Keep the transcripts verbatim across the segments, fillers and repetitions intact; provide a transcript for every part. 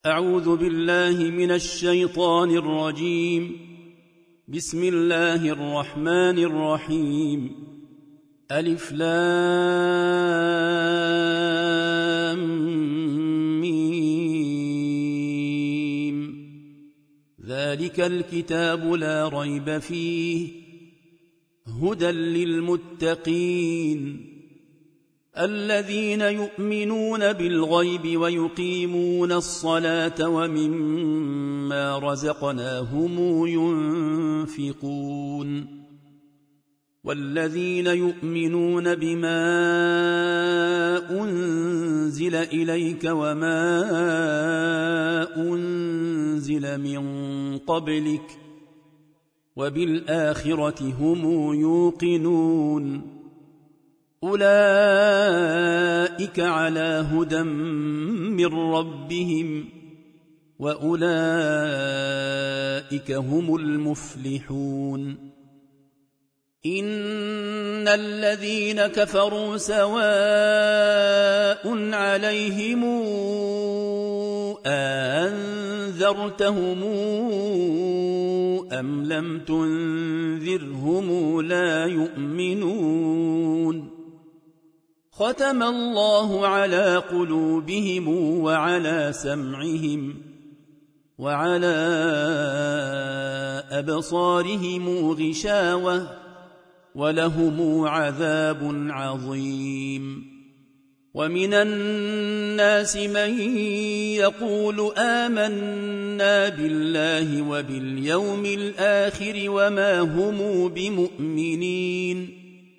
أعوذ بالله من الشيطان الرجيم. بسم الله الرحمن الرحيم. ألف لام ميم. ذلك الكتاب لا ريب فيه هدى للمتقين الذين يؤمنون بالغيب ويقيمون الصلاة ومما رزقناهم ينفقون والذين يؤمنون بما أنزل إليك وما أنزل من قبلك وبالآخرة هم يوقنون أولئك على هدى من ربهم وأولئك هم المفلحون. إن الذين كفروا سواء عليهم أنذرتهم أم لم تنذرهم لا يؤمنون. ختم الله على قلوبهم وعلى سمعهم وعلى أبصارهم غشاوة ولهم عذاب عظيم. ومن الناس من يقول آمنا بالله وباليوم الآخر وما هم بمؤمنين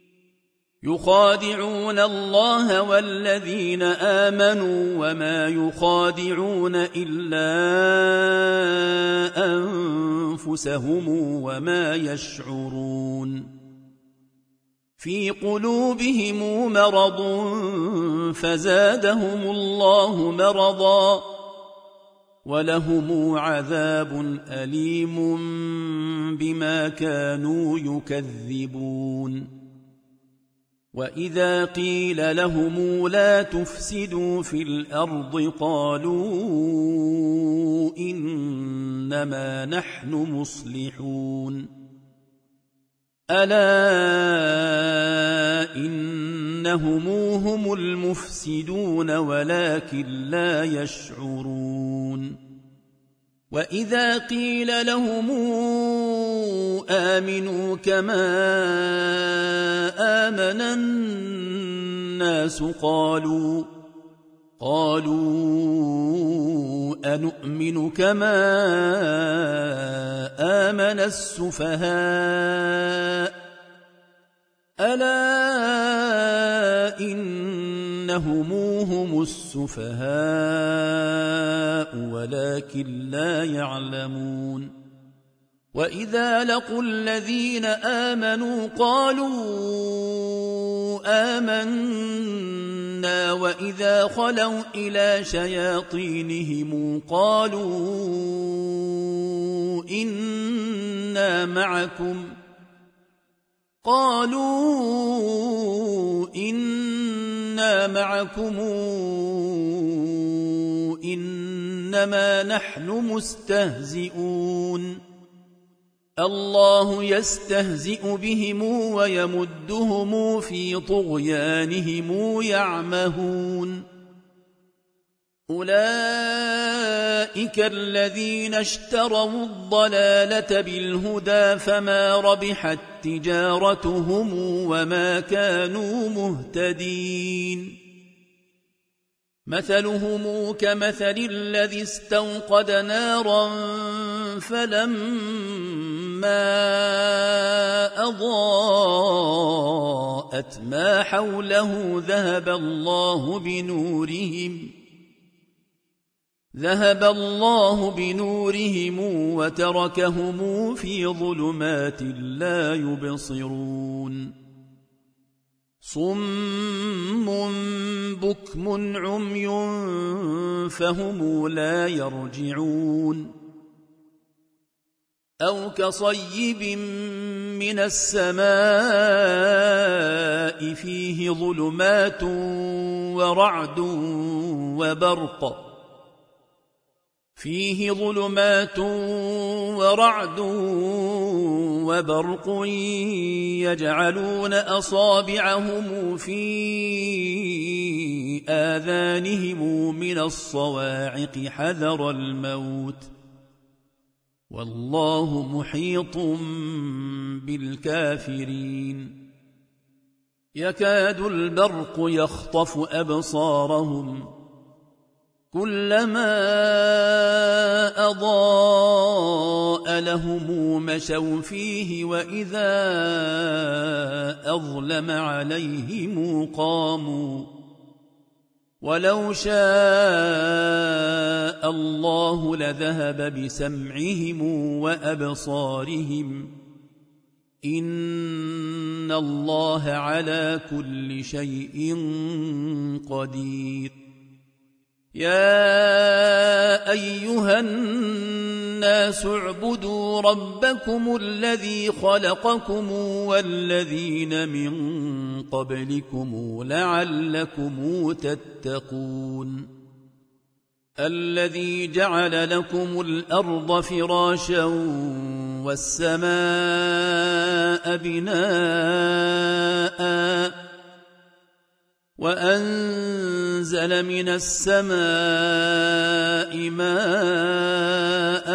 يخادعون الله والذين آمنوا وما يخادعون إلا أنفسهم وما يشعرون. في قلوبهم مرض فزادهم الله مرضا ولهم عذاب أليم بما كانوا يكذبون. وإذا قيل لهم لا تفسدوا في الأرض قالوا إنما نحن مصلحون. ألا إنهم هم المفسدون ولكن لا يشعرون. وإذا قيل لهم آمنوا كما آمن الناس قالوا قالوا أنؤمن كما آمن السفهاء ألا إنهم هم السفهاء ولكن لا يعلمون. وإذا لقوا الذين آمنوا قالوا آمنا وإذا خلوا إلى شياطينهم قالوا إنا معكم قالوا إنا معكم إنما نحن مستهزئون. الله يستهزئ بهم ويمدهم في طغيانهم يعمهون. أولئك الذين اشتروا الضلالة بالهدى فما ربحت تجارتهم وما كانوا مهتدين. مثلهم كمثل الذي استوقد نارا فلما أضاءت ما حوله ذهب الله بنورهم ذهب الله بنورهم وتركهم في ظلمات لا يبصرون. صم بكم عمي فهم لا يرجعون. أو كصيب من السماء فيه ظلمات ورعد وبرق فيه ظلمات ورعد وبرق يجعلون أصابعهم في آذانهم من الصواعق حذر الموت والله محيط بالكافرين يكاد البرق يخطف أبصارهم كلما أضاء لهم مشوا فيه وإذا أظلم عليهم قاموا ولو شاء الله لذهب بسمعهم وأبصارهم إن الله على كل شيء قدير يا أيها الناس اعبدوا ربكم الذي خلقكم والذين من قبلكم لعلكم تتقون الذي جعل لكم الأرض فراشا والسماء بناءً وأنزل من السماء ماء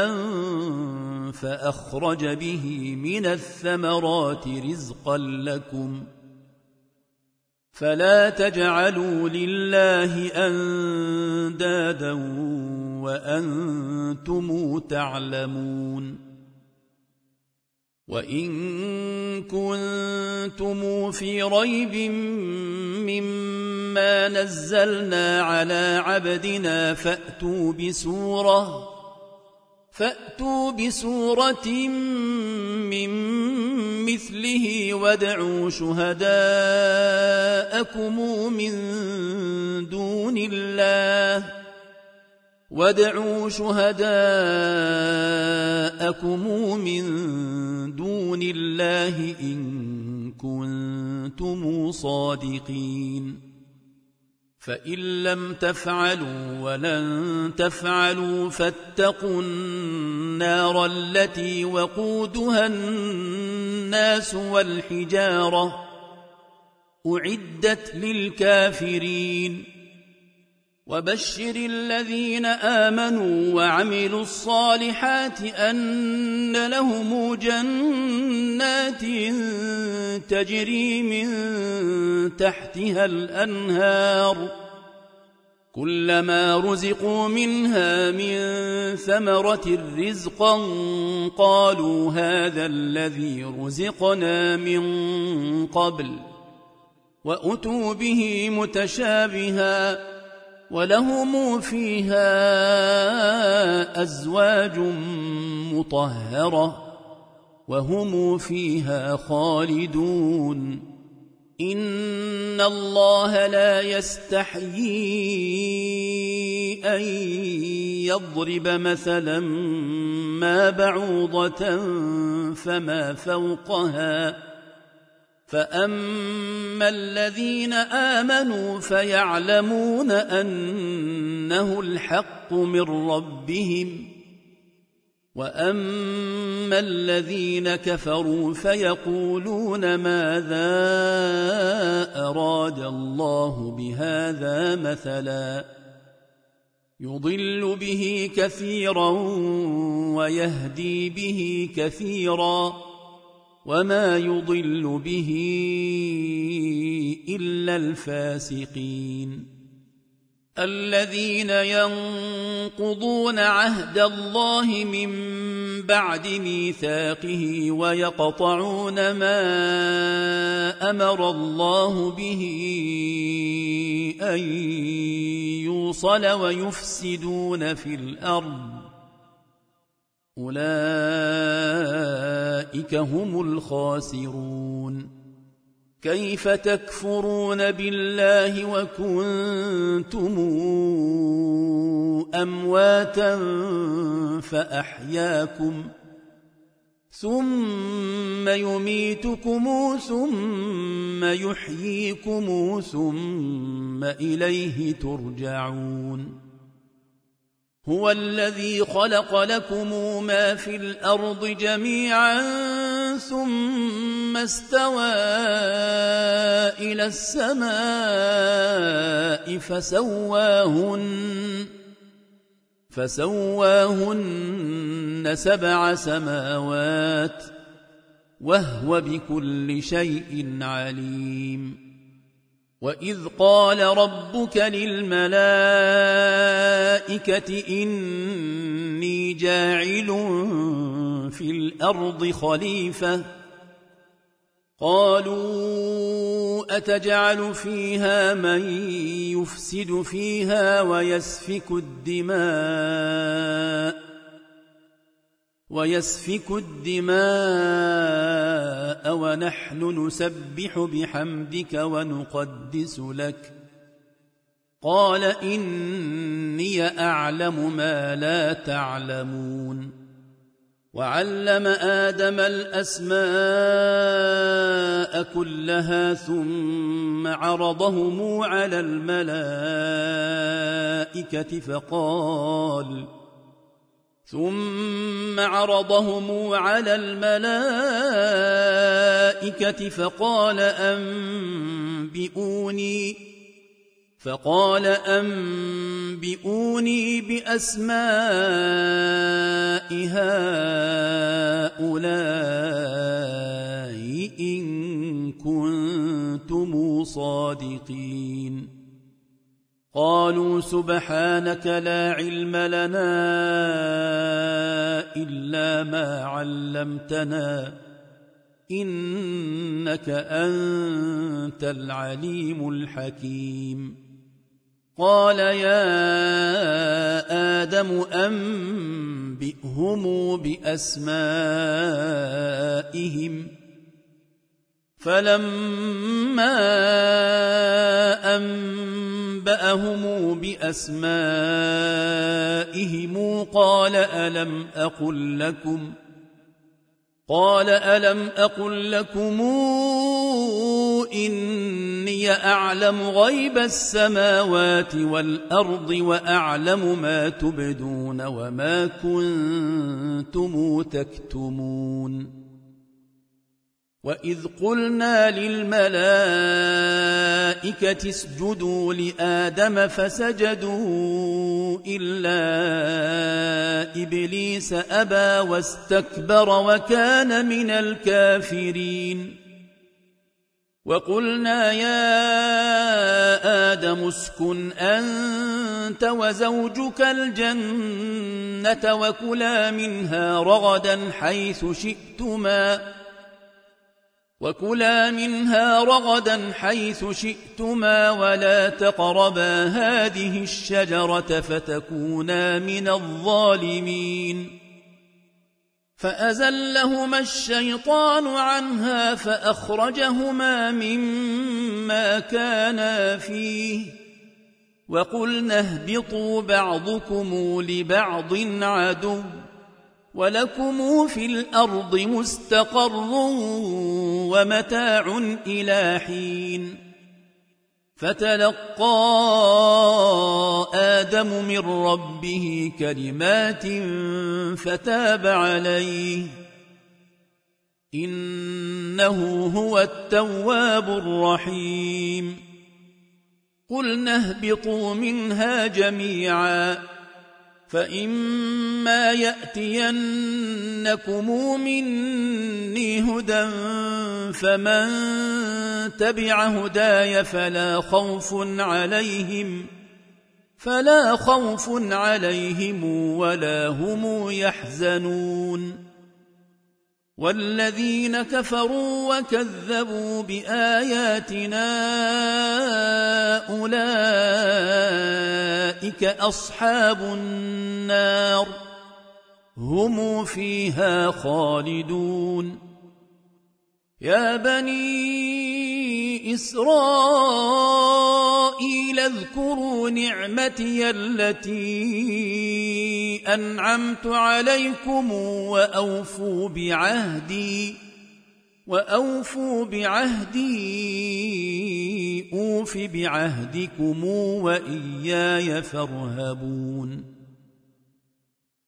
فأخرج به من الثمرات رزقا لكم فلا تجعلوا لله أندادا وأنتم تعلمون وإن كنتم في ريب مما نزلنا على عبدنا فأتوا بسورة فأتوا بسورة من مثله وادعوا شهداءكم من دون الله وادعوا شهداءكم من دون الله إن كنتم صادقين فإن لم تفعلوا ولن تفعلوا فاتقوا النار التي وقودها الناس والحجارة أعدت للكافرين وبشر الذين آمنوا وعملوا الصالحات أن لهم جنات تجري من تحتها الأنهار كلما رزقوا منها من ثمرة رزقا قالوا هذا الذي رزقنا من قبل وأتوا به متشابها ولهم فيها أزواج مطهرة وهم فيها خالدون إن الله لا يستحيي أن يضرب مثلا ما بعوضة فما فوقها فأما الذين آمنوا فيعلمون أنه الحق من ربهم وأما الذين كفروا فيقولون ماذا أراد الله بهذا مثلا يضل به كثيرا ويهدي به كثيرا وما يضل به إلا الفاسقين الذين ينقضون عهد الله من بعد ميثاقه ويقطعون ما أمر الله به أن يوصل ويفسدون في الأرض أولئك هم الخاسرون كيف تكفرون بالله وكنتم أمواتا فأحياكم ثم يميتكم ثم يحييكم ثم إليه ترجعون هو الذي خلق لكم ما في الأرض جميعا ثم استوى إلى السماء فسواهن فسواهن سبع سماوات وهو بكل شيء عليم وإذ قال ربك للملائكة إني جاعل في الأرض خليفة قالوا أتجعل فيها من يفسد فيها ويسفك الدماء ويسفك الدماء ونحن نسبح بحمدك ونقدس لك قال إني أعلم ما لا تعلمون وعلم آدم الأسماء كلها ثم عرضهم على الملائكة فقال ثم عرضهم على الملائكة فقال أنبئوني فقال أنبئوني بأسماء هؤلاء إن كنتم صادقين قالوا سبحانك لا علم لنا إلا ما علمتنا إنك أنت العليم الحكيم قال يا آدم أنبئهم بأسمائهم فلما أنبأهم بأسمائهم قال ألم أقل لكم قال ألم أقل لكم إني أعلم غيب السماوات والأرض وأعلم ما تبدون وما كنتم تكتمون وإذ قلنا للملائكة اسجدوا لآدم فسجدوا إلا إبليس أبى واستكبر وكان من الكافرين وقلنا يا آدم اسكن أنت وزوجك الجنة وكلا منها رغدا حيث شئتما وكلا منها رغدا حيث شئتما ولا تقربا هذه الشجرة فتكونا من الظالمين فأزلهما الشيطان عنها فأخرجهما مما كانا فيه وقلنا اهبطوا بعضكم لبعض عدو ولكم في الأرض مستقر ومتاع إلى حين فتلقى آدم من ربه كلمات فتاب عليه إنه هو التواب الرحيم قلنا اهبطوا منها جميعا فإما يأتينكم مني هدى فمن تبع هداي فلا خوف عليهم فلا خوف عليهم ولا هم يحزنون والذين كفروا وكذبوا بآياتنا أولئك أصحاب النار هم فيها خالدون يا بني إسرائيل اذكروا نعمتي التي أنعمت عليكم وأوفوا بعهدي وأوفوا بعهدي أوف بعهدكم وإياي فارهبون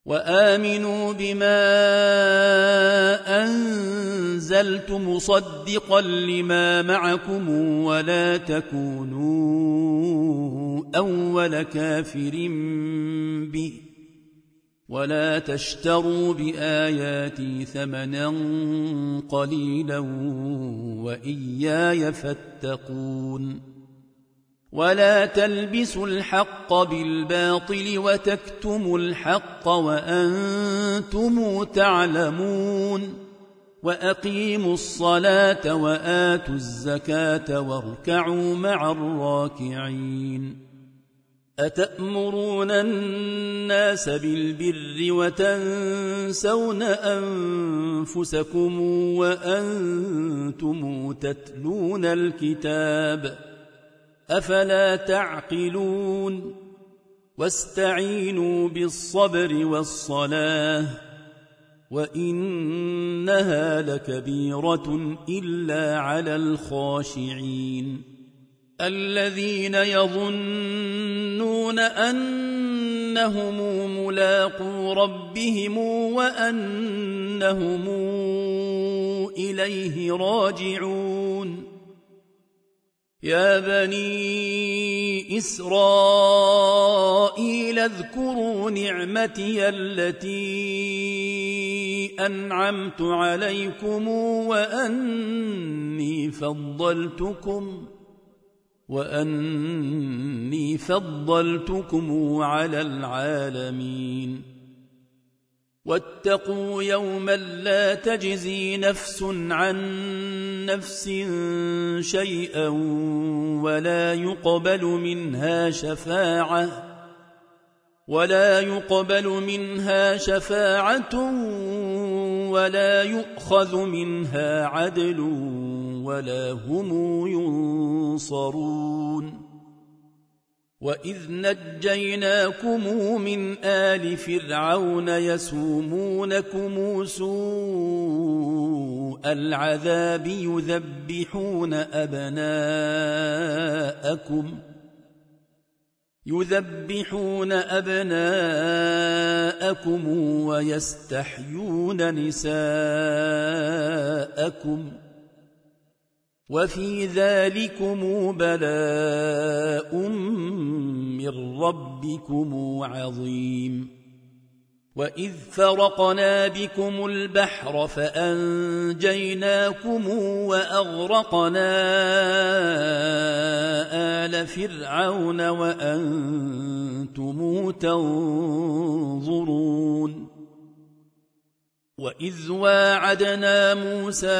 وآمنوا بما أنزلت مصدقا لما معكم ولا تكونوا أول كافر به ولا تشتروا بآياتي ثمنا قليلا وإياي فاتقون ولا تلبسوا الحق بالباطل وتكتموا الحق وأنتم تعلمون وأقيموا الصلاة وآتوا الزكاة واركعوا مع الراكعين أتأمرون الناس بالبر وتنسون أنفسكم وأنتم تتلون الكتاب أفلا تعقلون واستعينوا بالصبر والصلاة وإنها لكبيرة إلا على الخاشعين الذين يظنون أنهم ملاقو ربهم وأنهم إليه راجعون يا بني إسرائيل اذكروا نعمتي التي أنعمت عليكم وأني فضلتكم وأني فضلتكم على العالمين واتقوا يوما لا تجزي نفس عن نفس شيئا ولا يقبل منها شفاعة ولا يقبل منها شفاعة ولا يؤخذ منها عدل ولا هم ينصرون وإذ نجيناكم من آل فرعون يسومونكم سوء العذاب يذبحون أبناءكم يذبحون أبناءكم ويستحيون نساءكم وفي ذلكم بلاء من ربكم عظيم وإذ فرقنا بكم البحر فأنجيناكم وأغرقنا آل فرعون وأنتم تنظرون وإذ واعدنا موسى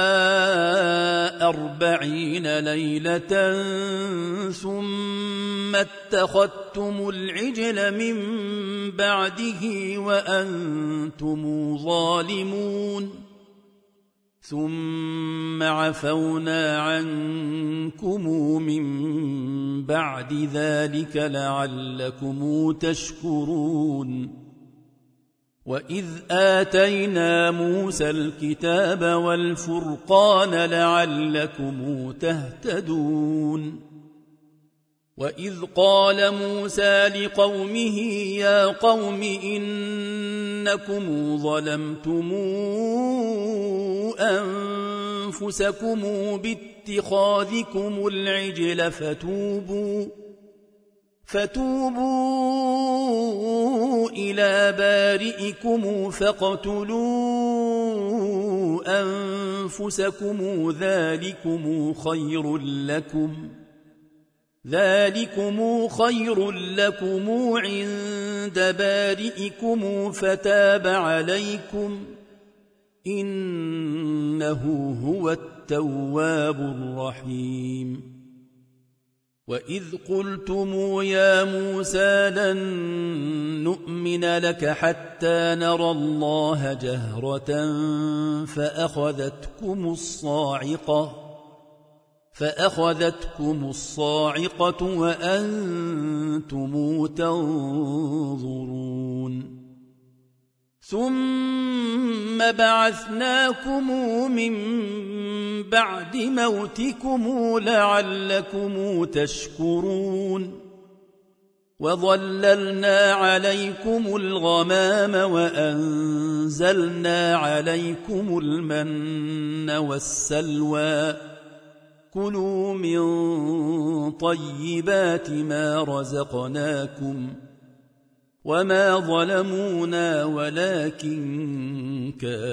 أربعين ليلة ثم اتخذتم العجل من بعده وأنتم ظالمون ثم عفونا عنكم من بعد ذلك لعلكم تشكرون وإذ آتينا موسى الكتاب والفرقان لعلكم تهتدون وإذ قال موسى لقومه يا قوم إنكم ظلمتم أنفسكم باتخاذكم العجل فتوبوا فتوبوا إلى بارئكم فاقتلوا أنفسكم ذلكم خير لكم ذلكم خير لكم عند بارئكم فتاب عليكم إنه هو التواب الرحيم وإذ قلتم يا موسى لن نؤمن لك حتى نرى الله جهرة فأخذتكم الصاعقة فأخذتكم الصاعقة وأنتم تنظرون ثم بعثناكم من بعد موتكم لعلكم تشكرون وظللنا عليكم الغمام وأنزلنا عليكم المن والسلوى كلوا من طيبات ما رزقناكم وما ظلمونا ولكن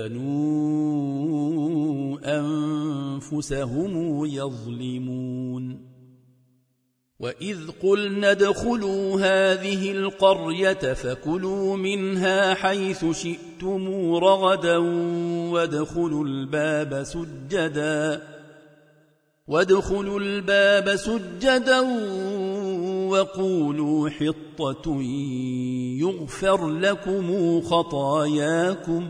كانوا أنفسهم يظلمون وإذ قلنا ادخلوا هذه القرية فكلوا منها حيث شئتم رغدا وادخلوا الباب سجدا وادخلوا الباب سجدا وقولوا حطة يغفر لكم خطاياكم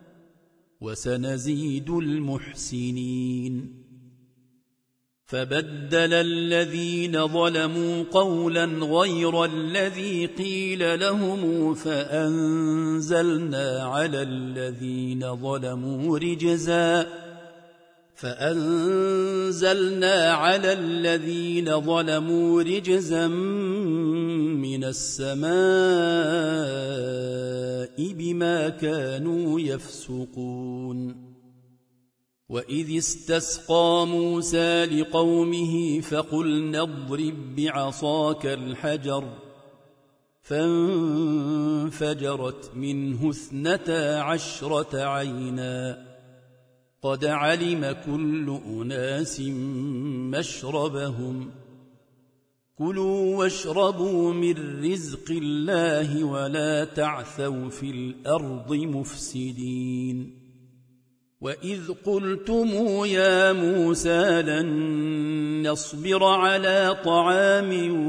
وسنزيد المحسنين فبدل الذين ظلموا قولا غير الذي قيل لهم فأنزلنا على الذين ظلموا رجزا فأنزلنا على الذين ظلموا رجزا من السماء بما كانوا يفسقون وإذ استسقى موسى لقومه فقلنا اضرب بعصاك الحجر فانفجرت منه اثنتا عشرة عينا قد علم كل أناس مشربهم كلوا واشربوا من رزق الله ولا تعثوا في الأرض مفسدين وإذ قلتم يا موسى لن نصبر على طعام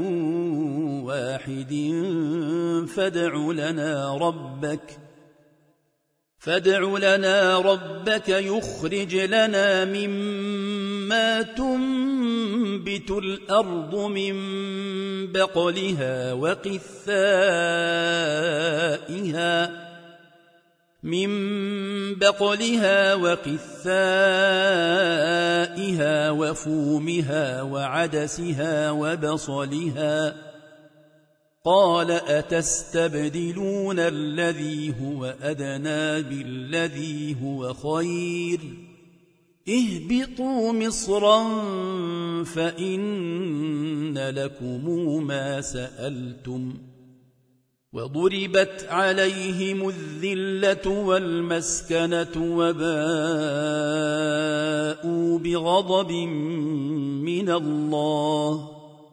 واحد فادع لنا ربك فادع لنا ربك يخرج لنا مما تنبت الأرض من بقلها وقثائها من بقلها وقثائها وفومها وعدسها وبصلها قال أتستبدلون الذي هو أدنى بالذي هو خير اهبطوا مصرا فإن لكم ما سألتم وضربت عليهم الذلة والمسكنة وباءوا بغضب من الله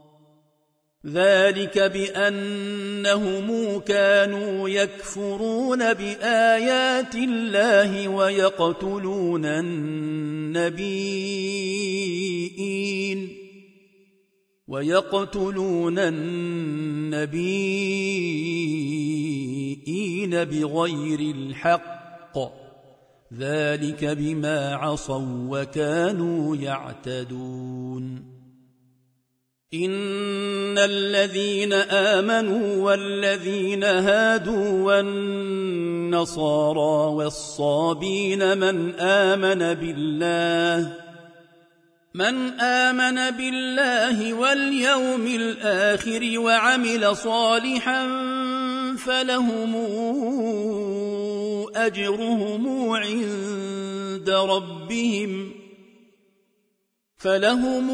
ذلك بأنهم كانوا يكفرون بآيات الله ويقتلون النبيين ويقتلون النبيين بغير الحق ذلك بما عصوا وكانوا يعتدون إن الذين آمنوا والذين هادوا والنصارى والصابين من آمن بالله من آمن بالله واليوم الآخر وعمل صالحا فلهم أجرهم عند ربهم فلهم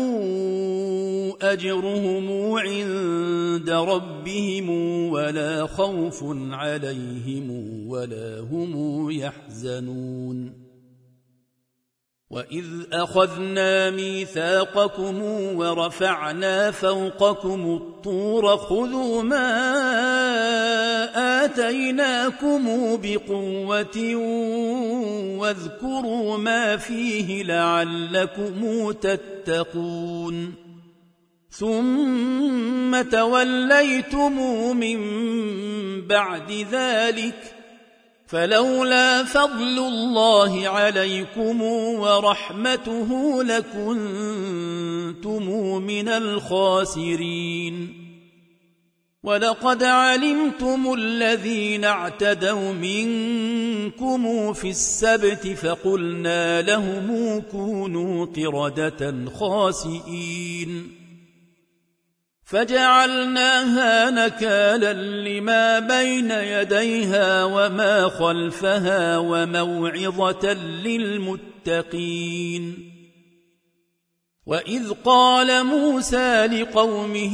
أجرهم عند ربهم ولا خوف عليهم ولا هم يحزنون وإذ أخذنا ميثاقكم ورفعنا فوقكم الطور خذوا ما آتيناكم بقوة واذكروا ما فيه لعلكم تتقون ثم توليتم من بعد ذلك فلولا فضل الله عليكم ورحمته لكنتم من الخاسرين ولقد علمتم الذين اعتدوا منكم في السبت فقلنا لهم كونوا قردة خاسئين فجعلناها نكالا لما بين يديها وما خلفها وموعظة للمتقين. وإذ قال موسى لقومه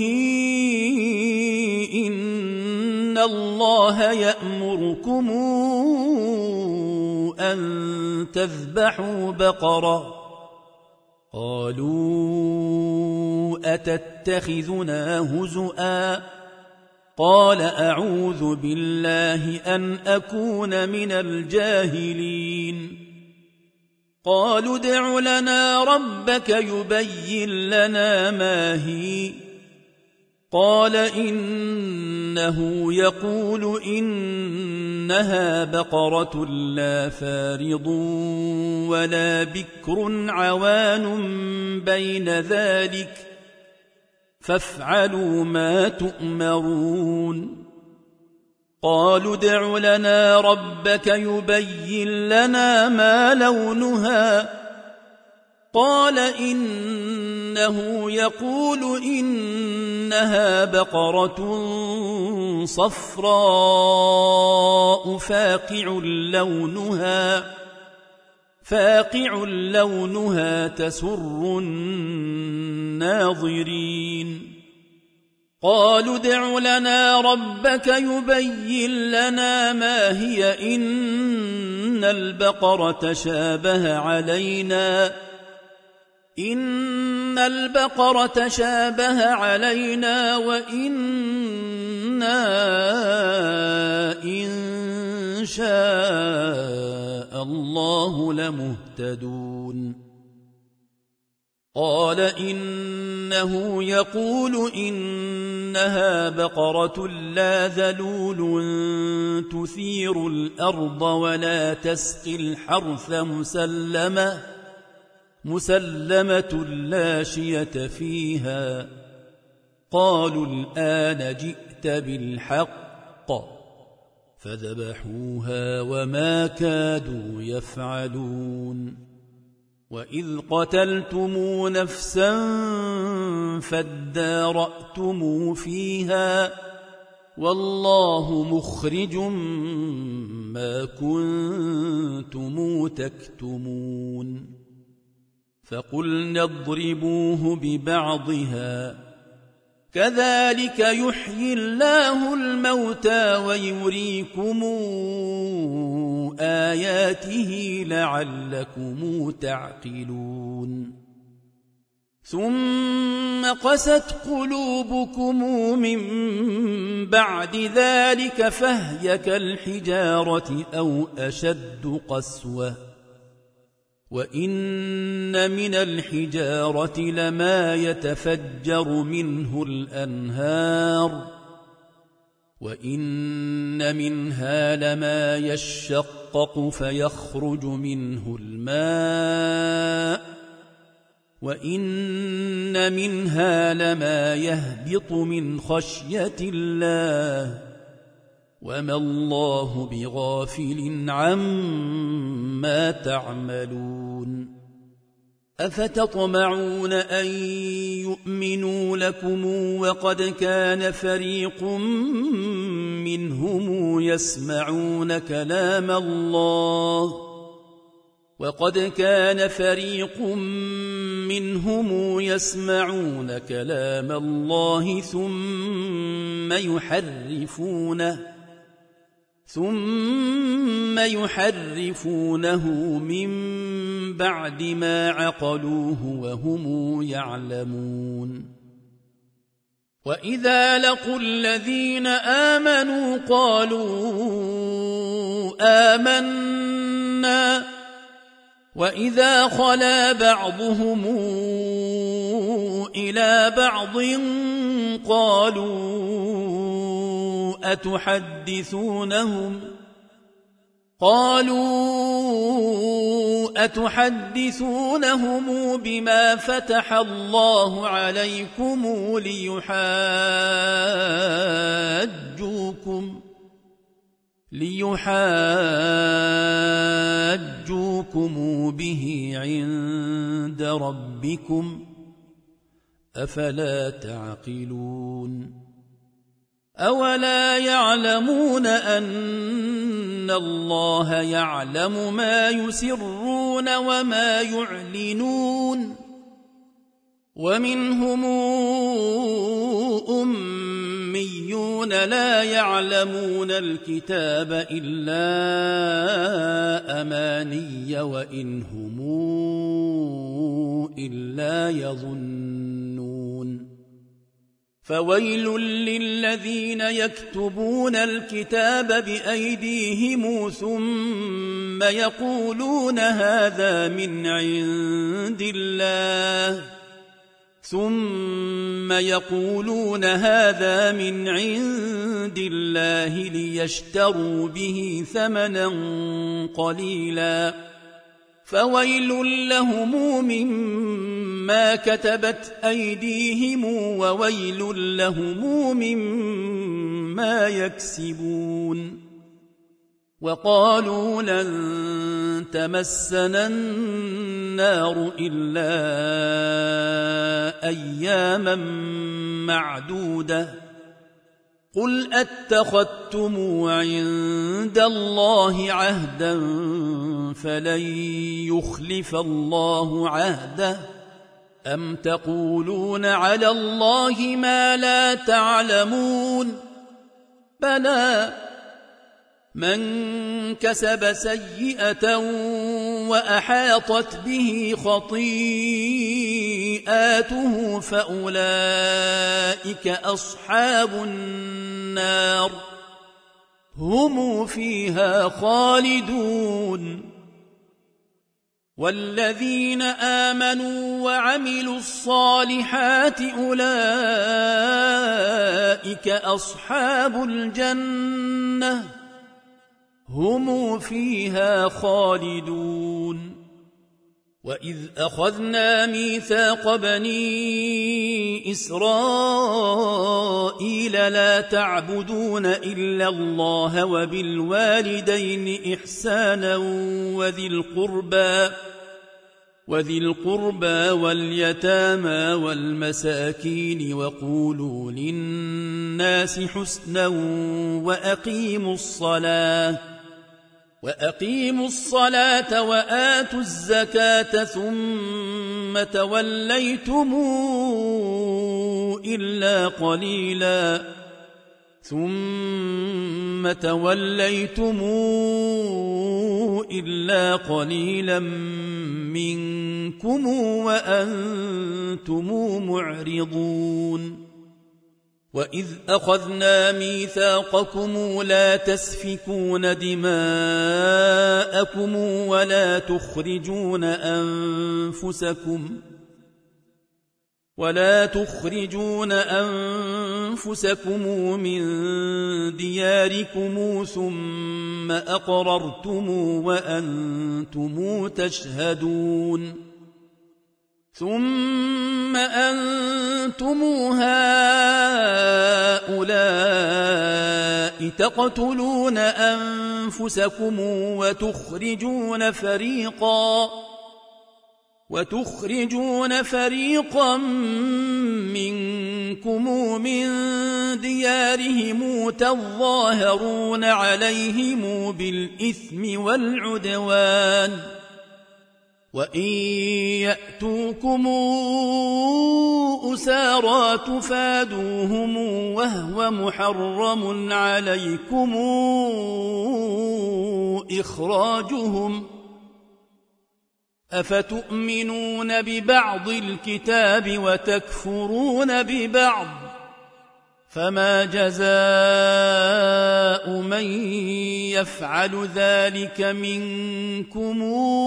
إن الله يأمركم أن تذبحوا بقرة قالوا أتتخذنا هزؤا قال أعوذ بالله أن أكون من الجاهلين. قالوا ادع لنا ربك يبين لنا ما هي قال إنه يقول إنها بقرة لا فارض ولا بكر عوان بين ذلك فافعلوا ما تؤمرون. قالوا ادع لنا ربك يبين لنا ما لونها قال إنه يقول إنها بقرة صفراء فاقع لونها فاقع لونها تسر الناظرين. قالوا ادع لنا ربك يبين لنا ما هي إن البقرة شابه علينا إن البقرة شابه علينا وإنا إن شاء الله لمهتدون. قال إنه يقول إنها بقرة لا ذلول تثير الأرض ولا تسقي الحرث مسلمة مسلمة لا شية فيها. قالوا الآن جئت بالحق فذبحوها وما كادوا يفعلون. وإذ قتلتم نفسا فادارأتم فيها والله مخرج ما كنتم تكتمون. فقلنا اضربوه ببعضها كذلك يحيي الله الموتى ويريكم آياته لعلكم تعقلون. ثم قست قلوبكم من بعد ذلك فهي كالحجارة أو أشد قسوة وإن من الحجارة لما يتفجر منه الأنهار وإن منها لما يشقق فيخرج منه الماء وإن منها لما يهبط من خشية الله وما الله بغافل عما تعملون. أفتطمعون أن يؤمنوا لكم وقد كان فريق منهم يسمعون كلام الله وقد كان فريق منهم يسمعون كلام الله ثم يحرفونه ثم يحرفونه من بعد ما عقلوه وهم يعلمون. وإذا لقوا الذين آمنوا قالوا آمنا وإذا خلا بعضهم إلى بعض قالوا أتحدثونهم قالوا أتحدثونهم بما فتح الله عليكم ليحاجوكم ليحاجوكم به عند ربكم أفلا تعقلون أولا يعلمون أن الله يعلم ما يسرون وما يعلنون ومنهم أميون لا يعلمون الكتاب إلا أماني وإن هم إلا يظنون فويل للذين يكتبون الكتاب بأيديهم ثم يقولون هذا من عند الله ثم يقولون هذا من عند الله ليشتروا به ثمنا قليلا فويل لهم مما كتبت أيديهم وويل لهم مما يكسبون وقالوا لن تمسنا النار إلا أياما معدودة قل أتخذتم عند الله عهدا فلن يخلف الله عهده أم تقولون على الله ما لا تعلمون بلى من كسب سيئة وأحاطت به خطيئاته فأولئك أصحاب النار هم فيها خالدون والذين آمنوا وعملوا الصالحات أولئك أصحاب الجنة هم فيها خالدون وإذ أخذنا ميثاق بني إسرائيل لا تعبدون إلا الله وبالوالدين إحسانا وذي القربى وذي القربى واليتامى والمساكين وقولوا للناس حسنا وأقيموا الصلاة وأقيموا الصلاة وآتوا الزكاة ثم توليتم إلا قليلا ثم توليتم إلا قليلا منكم وأنتم معرضون وإذ أخذنا ميثاقكم لا تسفكون دماءكم ولا تخرجون أنفسكم ولا تخرجون أنفسكم من دياركم ثم أقررتم وأنتم تشهدون ثم أنتم هؤلاء تقتلون أنفسكم وتخرجون فريقا وتخرجون فريقا منكم من ديارهم تظاهرون عليهم بالإثم والعدوان وإن يأتوكم أسارى تفادوهم وهو محرم عليكم إخراجهم أفتؤمنون ببعض الكتاب وتكفرون ببعض فما جزاء من يفعل ذلك منكم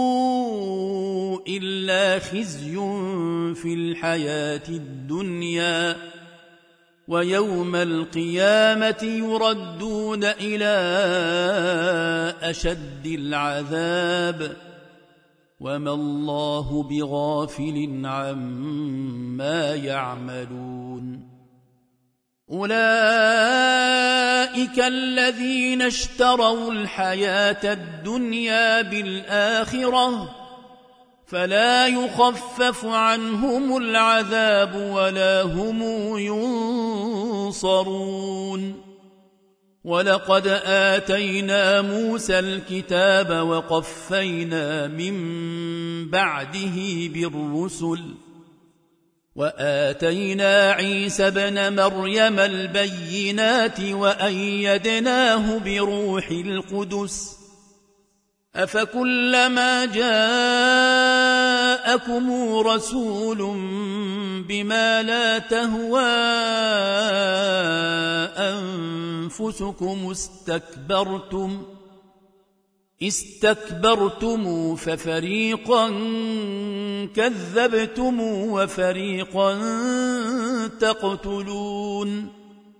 إلا خزي في الحياة الدنيا ويوم القيامة يردون إلى أشد العذاب وما الله بغافل عما يعملون أولئك الذين اشتروا الحياة الدنيا بالآخرة فلا يخفف عنهم العذاب ولا هم ينصرون ولقد آتينا موسى الكتاب وقفينا من بعده بالرسل وآتينا عيسى ابن مريم البينات وأيدناه بروح القدس أفكلما جاءكم رسول بما لا تهوى أنفسكم استكبرتم استكبرتم ففريقا كذبتم وفريقا تقتلون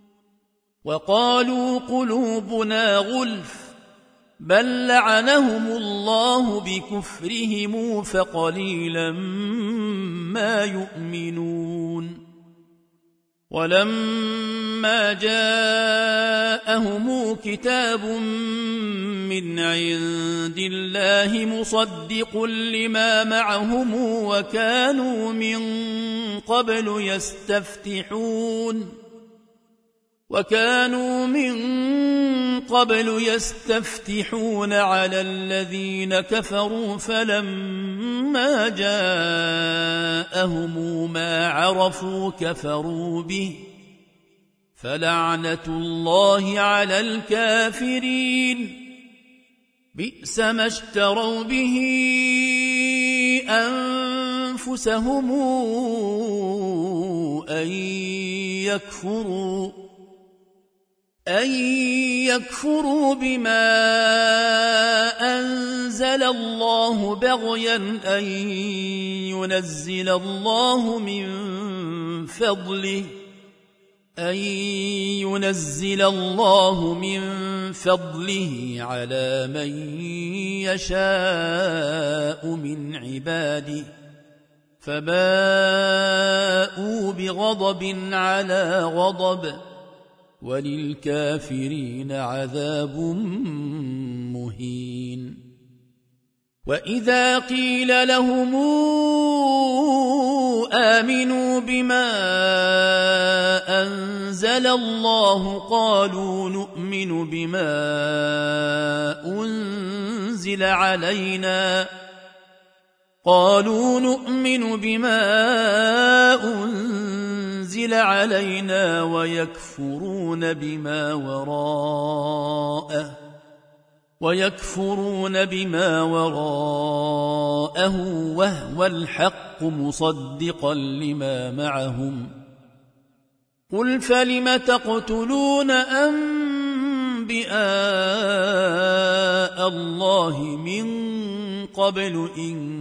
وقالوا قلوبنا غلف بل لعنهم الله بكفرهم فقليلا ما يؤمنون ولما جاءهم كتاب من عند الله مصدق لما معهم وكانوا من قبل يستفتحون وكانوا من قبل يستفتحون على الذين كفروا فلما جاءهم ما عرفوا كفروا به فلعنة الله على الكافرين بئس ما اشتروا به أنفسهم أن يكفروا أن يكفروا بما أنزل الله بغيا أن ينزل الله من فضله أن ينزل الله من فضله على من يشاء من عباده فباءوا بغضب على غضب وللكافرين عذاب مهين وإذا قيل لهم آمنوا بما أنزل الله قالوا نؤمن بما أنزل علينا قالوا نؤمن بما أنزل علينا ويكفرون بما وراءه ويكفرون بما وراءه وهو الحق مصدقا لما معهم قل فلم تقتلون أنبياء الله من قبل إن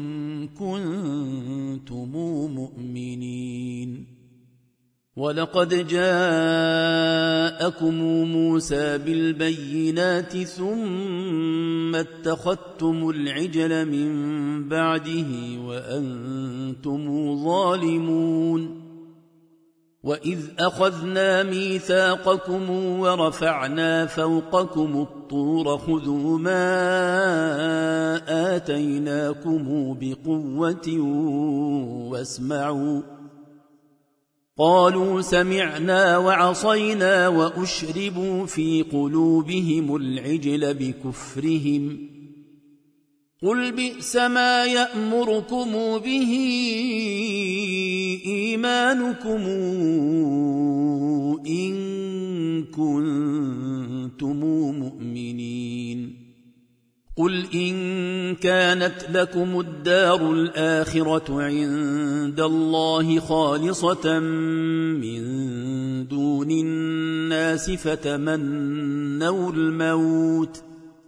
كنتم مؤمنين ولقد جاءكم موسى بالبينات ثم اتخذتم العجل من بعده وأنتم ظالمون وإذ أخذنا ميثاقكم ورفعنا فوقكم الطور خذوا ما آتيناكم بقوة واسمعوا قالوا سمعنا وعصينا وأشربوا في قلوبهم العجل بكفرهم قل بئس ما يأمركم به إيمانكم إن كنتم مؤمنين قل إن كانت لكم الدار الآخرة عند الله خالصة من دون الناس فتمنوا الموت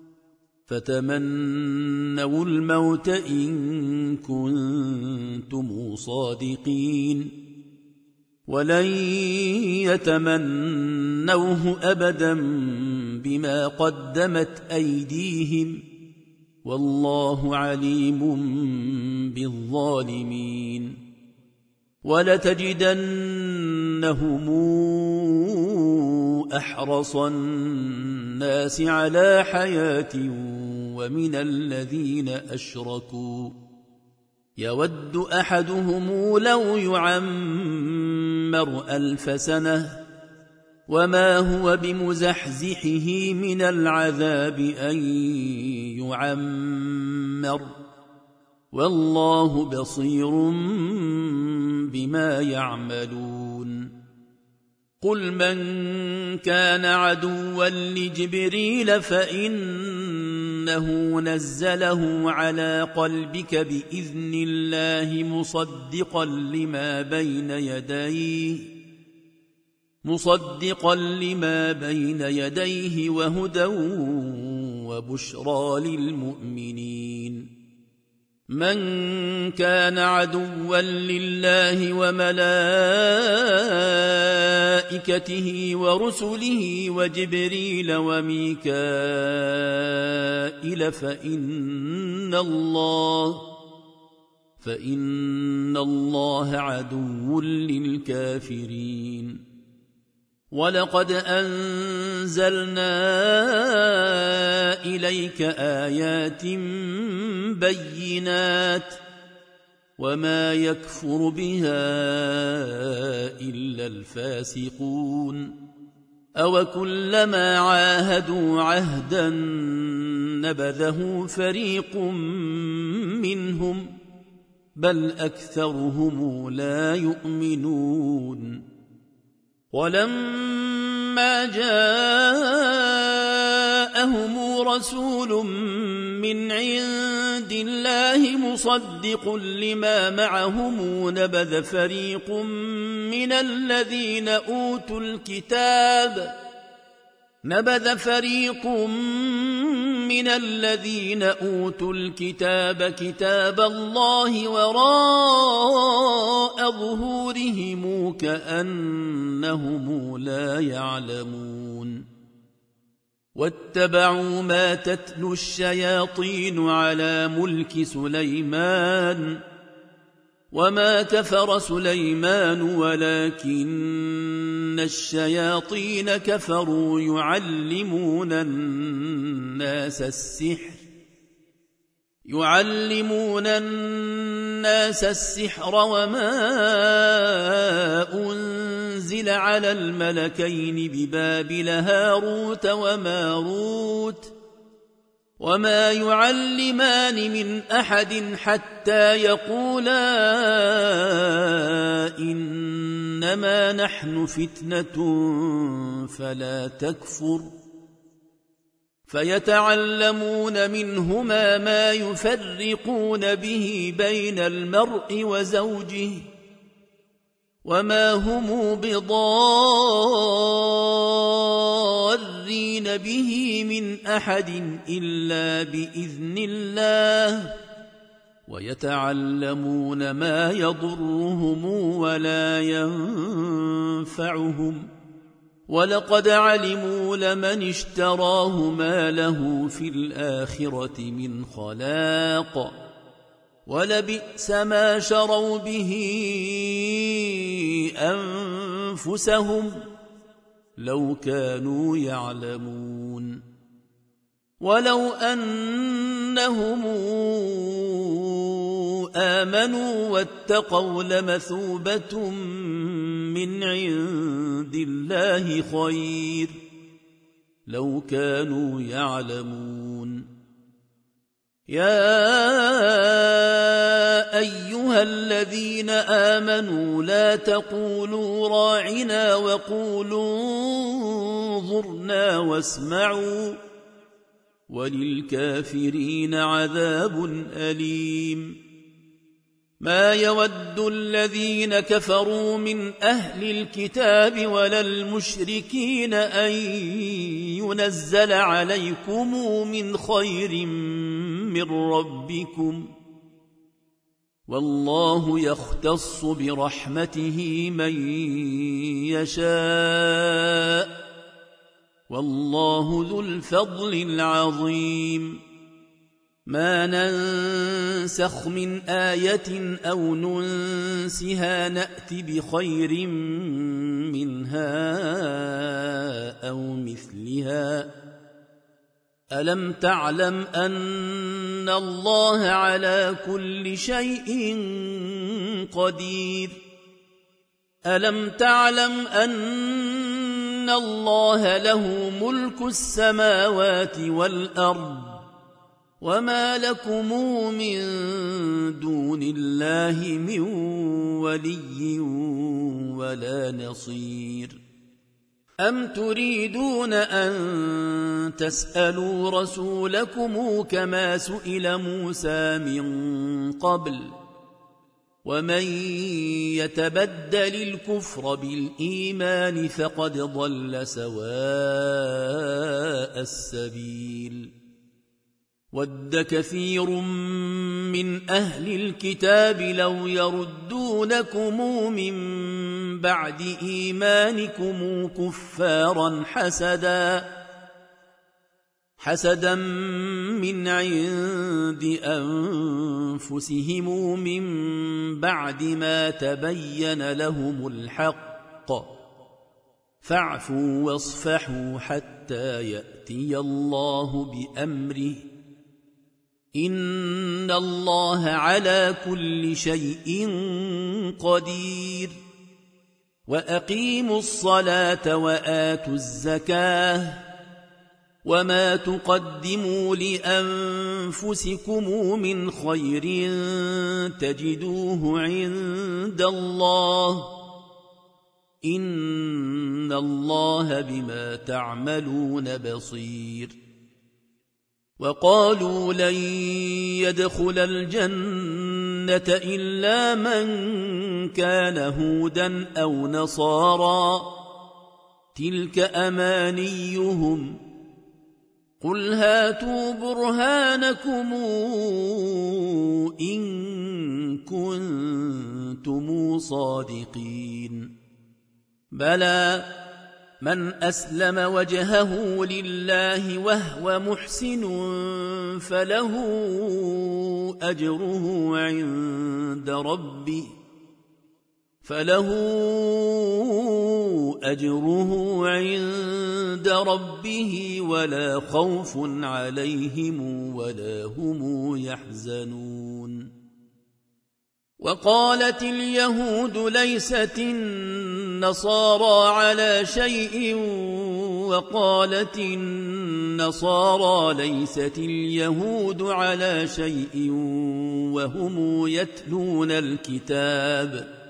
فتمنوا الموت إن كنتم صادقين ولن يتمنوه أبدا بما قدمت أيديهم والله عليم بالظالمين ولتجدنهم أحرص الناس على حياة ومن الذين أشركوا يود أحدهم لو يعمر ألف سنة وما هو بمزحزحه من العذاب أن يعمر والله بصير بما يعملون قل من كان عدوا لجبريل فإنه نزله على قلبك بإذن الله مصدقا لما بين يديه مصدقا لما بين يديه وهدى وبشرى للمؤمنين من كان عدوا لله وملائكته ورسله وجبريل وميكائيل فإن الله فإن الله عدو للكافرين ولقد أنزلنا إليك آيات بينات وما يكفر بها إلا الفاسقون أوكلما عاهدوا عهدا نبذه فريق منهم بل أكثرهم لا يؤمنون ولما جاءهم رسول من عند الله مصدق لما معهم نبذ فريق من الذين أوتوا الكتاب نبذ فريق من الذين أوتوا الكتاب كتاب الله وراء ظهورهم كأنهم لا يعلمون واتبعوا ما تتلو الشياطين على ملك سليمان وما كفر سليمان ولكن الشياطين كفروا يعلمون الناس السحر يعلمون الناس السحر وما أنزل على الملكين ببابل هاروت وماروت وما يعلمان من أحد حتى يقولا إنما نحن فتنة فلا تكفر فيتعلمون منهما ما يفرقون به بين المرء وزوجه وما هم بضارين به من أحد إلا بإذن الله ويتعلمون ما يضرهم ولا ينفعهم ولقد علموا لمن اشتراه ما له في الآخرة من خلاق ولبئس ما شروا به أنفسهم لو كانوا يعلمون ولو أنهم آمنوا واتقوا لمثوبة من عند الله خير لو كانوا يعلمون يا أيها الذين آمنوا لا تقولوا راعنا وقولوا انظرنا واسمعوا وللكافرين عذاب أليم ما يود الذين كفروا من أهل الكتاب ولا المشركين أن ينزل عليكم من خير من ربكم والله يختص برحمته من يشاء والله ذو الفضل العظيم ما ننسخ من آية أو ننسها نأت بخير منها أو مثلها ألم تعلم أن الله على كل شيء قدير ألم تعلم أن الله له ملك السماوات والأرض وما لكم من دون الله من ولي ولا نصير أم تريدون أن تسألوا رسولكم كما سئل موسى من قبل ومن يتبدل الكفر بالإيمان فقد ضل سواء السبيل ود كثير من أهل الكتاب لو يردونكم من بعد إيمانكم كفارا حسدا حسدا من عند أنفسهم من بعد ما تبين لهم الحق فاعفوا واصفحوا حتى يأتي الله بأمره إن الله على كل شيء قدير وأقيموا الصلاة وآتوا الزكاة وما تقدموا لأنفسكم من خير تجدوه عند الله إن الله بما تعملون بصير وقالوا لن يدخل الجنة إلا من كان هودا أو نصارى تلك أمانيهم قل هاتوا برهانكم إن كنتم صادقين بلى من أسلم وجهه لله وهو محسن فله أجره عند ربه فله أجره عند ربه ولا خوف عليهم ولا هم يحزنون وقالت اليهود ليست النصارى على شيء وقالت النصارى ليست اليهود على شيء وهم يتلون الكتاب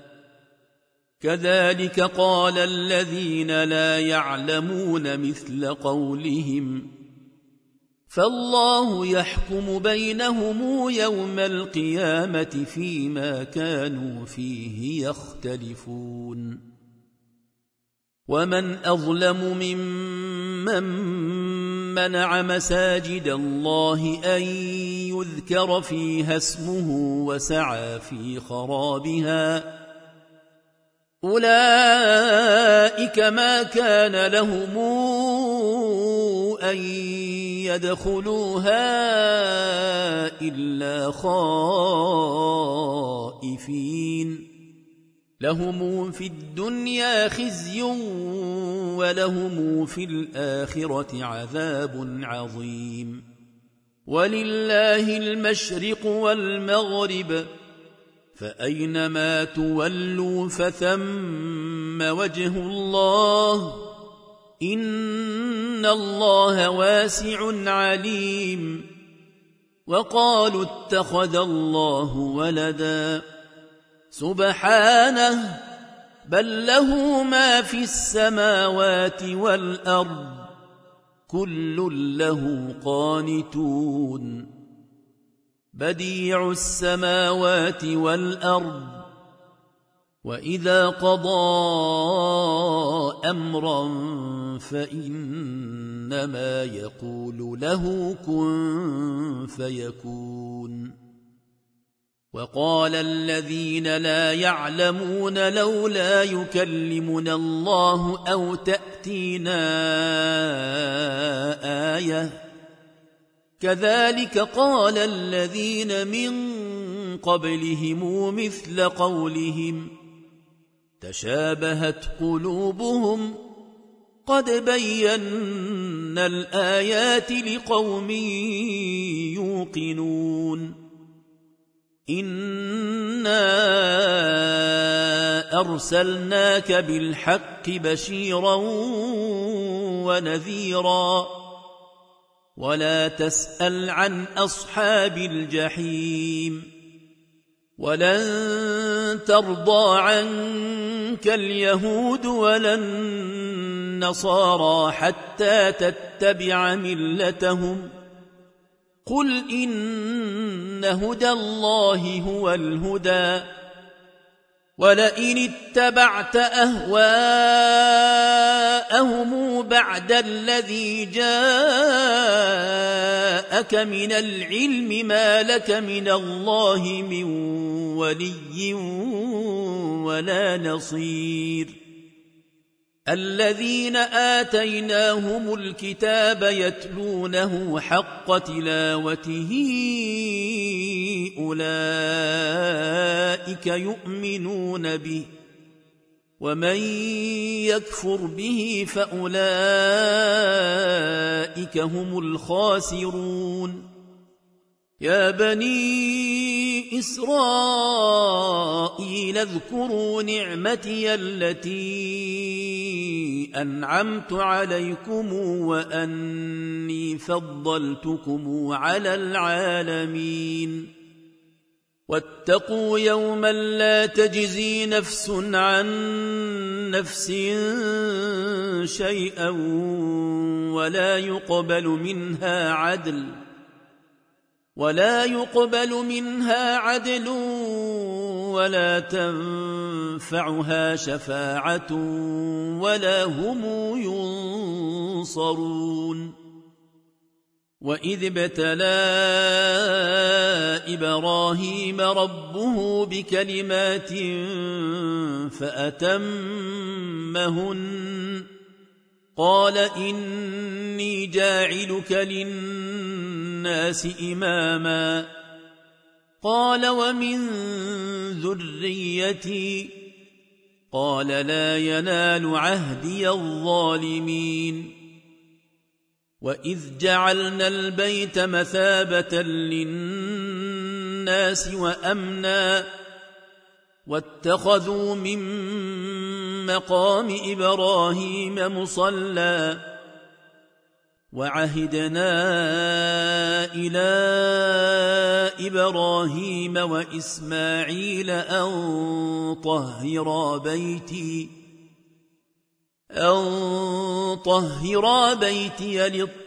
كذلك قال الذين لا يعلمون مثل قولهم فالله يحكم بينهم يوم القيامة فيما كانوا فيه يختلفون ومن أظلم ممن منع مساجد الله أن يذكر فيها اسمه وسعى في خرابها أولئك ما كان لهم أن يدخلوها إلا خائفين لهم في الدنيا خزي ولهم في الآخرة عذاب عظيم ولله المشرق والمغرب فأينما تولوا فثم وجه الله إن الله واسع عليم وقالوا اتخذ الله ولدا سبحانه بل له ما في السماوات والأرض كل له قانتون بديع السماوات والأرض وإذا قضى أمرا فإنما يقول له كن فيكون وقال الذين لا يعلمون لولا يكلمنا الله أو تأتينا آية كذلك قال الذين من قبلهم مثل قولهم تشابهت قلوبهم قد بينا الآيات لقوم يوقنون إنا أرسلناك بالحق بشيرا ونذيرا ولا تسأل عن أصحاب الجحيم ولن ترضى عنك اليهود ولا النصارى حتى تتبع ملتهم قل إن هدى الله هو الهدى ولئن اتبعت أهواءهم بعد الذي جاءك من العلم ما لك من الله من ولي ولا نصير الذين آتيناهم الكتاب يتلونه حق تلاوته أولئك يؤمنون به ومن يكفر به فأولئك هم الخاسرون يا بني إسرائيل اذكروا نعمتي التي أنعمت عليكم وأني فضلتكم على العالمين واتقوا يوما لا تجزي نفس عن نفس شيئا ولا يقبل منها عدل ولا يقبل منها عدل ولا تنفعها شفاعة ولا هم ينصرون وإذ ابتلى إبراهيم ربه بكلمات فأتمهن قال إني جاعلك للناس إماما قال ومن ذريتي قال لا ينال عهدي الظالمين وإذ جعلنا البيت مثابة للناس وأمنا واتخذوا من مقام إبراهيم مصلى وعهدنا إلى إبراهيم وإسماعيل أن طهرا بيتي أن طهرا بيتي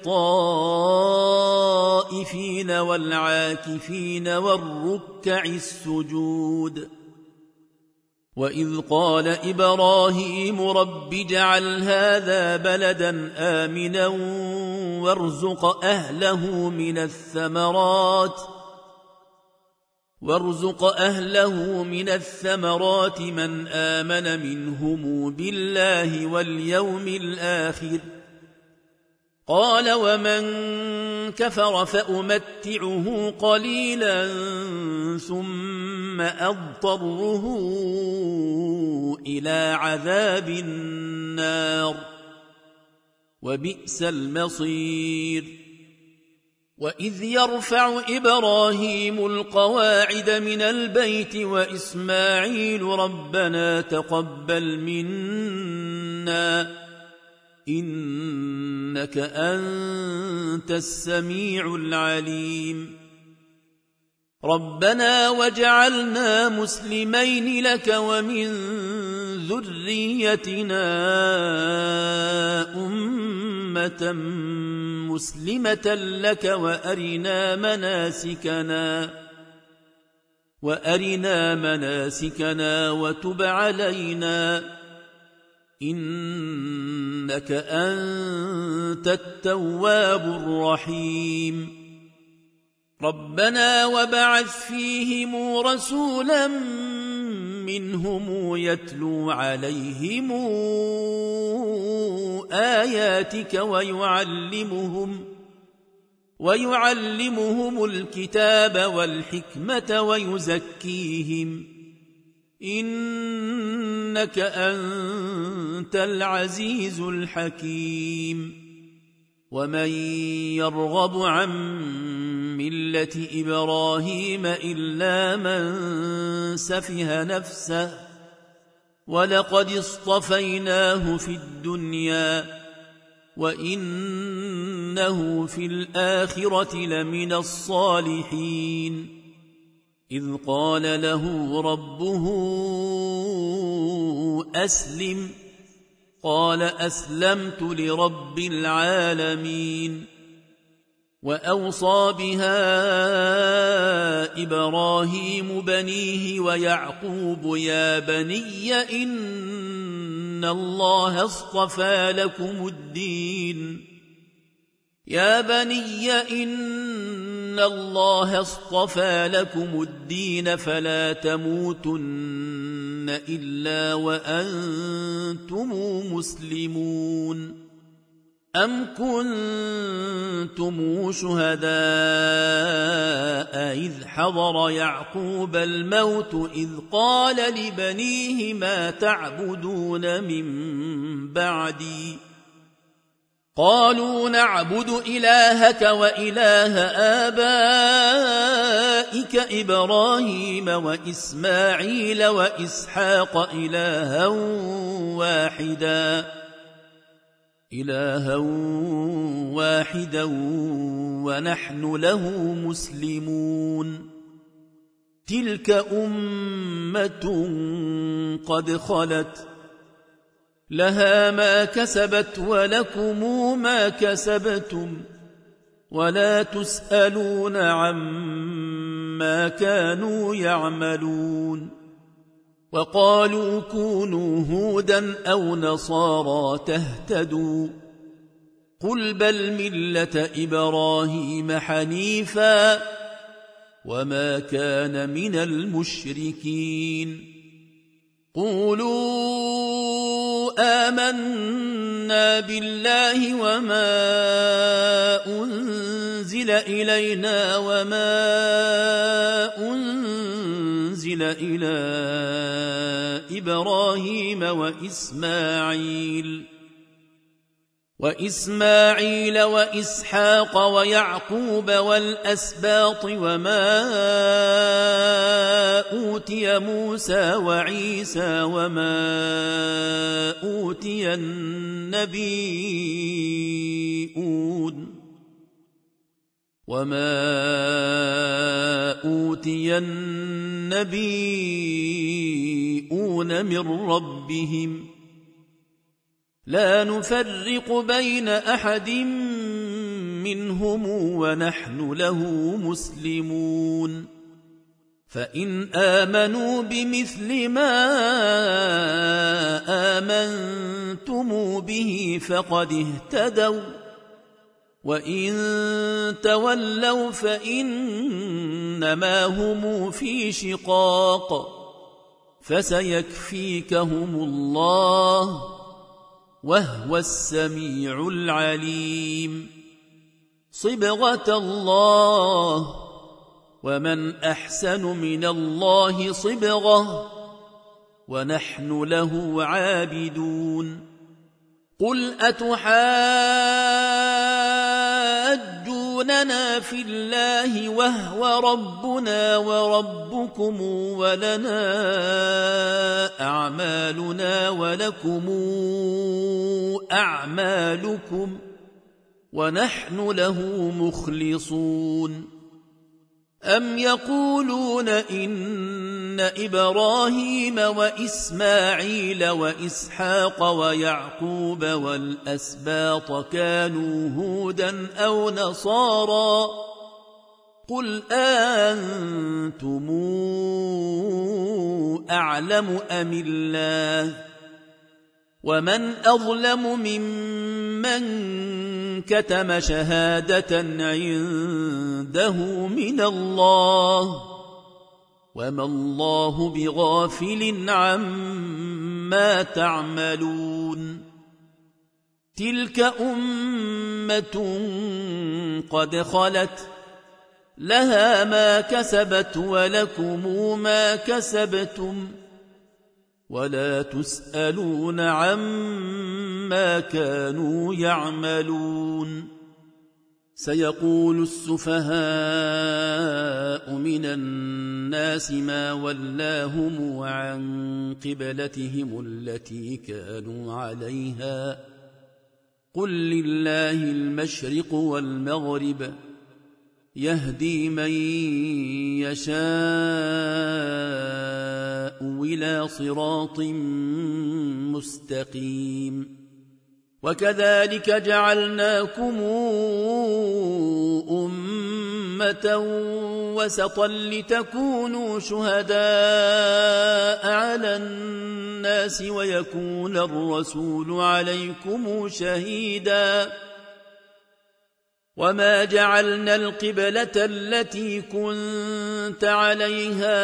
للطائفين والعاكفين والركع السجود وإذ قال إبراهيم رب اجعل هذا بلدا آمنا وارزق أهله من الثمرات وارزق أهله من الثمرات من آمن منهم بالله واليوم الآخر قال ومن كفر فأمتعه قليلا ثم أضطره إلى عذاب النار وبئس المصير وإذ يرفع إبراهيم القواعد من البيت وإسماعيل ربنا تقبل منا إنك أنت السميع العليم ربنا وجعلنا مسلمين لك ومن ذريتنا أمة مسلمة لك وأرنا مناسكنا وأرنا مناسكنا وتب علينا إنك أنت التواب الرحيم ربنا وبعث فيهم رسولا منهم يتلو عليهم آياتك ويعلمهم ويعلمهم الكتاب والحكمة ويزكيهم إنك أنت العزيز الحكيم ومن يرغب عن ملة إبراهيم إلا من سفه نفسه ولقد اصطفيناه في الدنيا وإنه في الآخرة لمن الصالحين إذ قال له ربه أسلم قال أسلمت لرب العالمين وأوصى بها إبراهيم بنيه ويعقوب يا بني إن الله اصطفى لكم الدين يا بني إن الله اصطفى لكم الدين فلا تموتن إلا وأنتم مسلمون أم كنتم شهداء إذ حضر يعقوب الموت إذ قال لبنيه ما تعبدون من بعدي قالوا نعبد إلهك وإله آبائك إبراهيم وإسماعيل وإسحاق إلها واحدا إلها واحدا ونحن له مسلمون تلك أمة قد خلت لها ما كسبت ولكم ما كسبتم ولا تسألون عما كانوا يعملون وقالوا كونوا هودا أو نصارى تهتدوا قل بل ملة إبراهيم حنيفا وما كان من المشركين قولوا آمنا بالله وما أنزل إلينا وما أنزل إلى إبراهيم وإسماعيل وإسماعيل وإسحاق ويعقوب والأسباط وما أوتي موسى وعيسى وما أوتي النبيون وما أوتي النبيون من ربهم لا نفرق بين أحد منهم ونحن له مسلمون فإن آمنوا بمثل ما آمنتم به فقد اهتدوا وإن تولوا فإنما هم في شقاق فسيكفيكهم الله وهو السميع العليم صبغة الله ومن أحسن من الله صبغة ونحن له عابدون قل أتحاجوننا في الله وهو ربنا وربكم ولنا أعمالنا ولكم أعمالكم ونحن له مخلصون أم يقولون إن إبراهيم وإسماعيل وإسحاق ويعقوب والأسباط كانوا هودا أو نصارى قل أنتم أعلم أم الله ومن أظلم ممن كتم شهادة عنده من الله وما الله بغافل عما تعملون تلك أمة قد خلت لها ما كسبت ولكم ما كسبتم ولا تسألون عما كانوا يعملون سيقول السفهاء من الناس ما ولاهم عن قبلتهم التي كانوا عليها قل لله المشرق والمغرب يهدي من يشاء إلى صراط مستقيم وكذلك جعلناكم أمة وسطا لتكونوا شهداء على الناس ويكون الرسول عليكم شهيدا وما جعلنا القبلة التي كنت عليها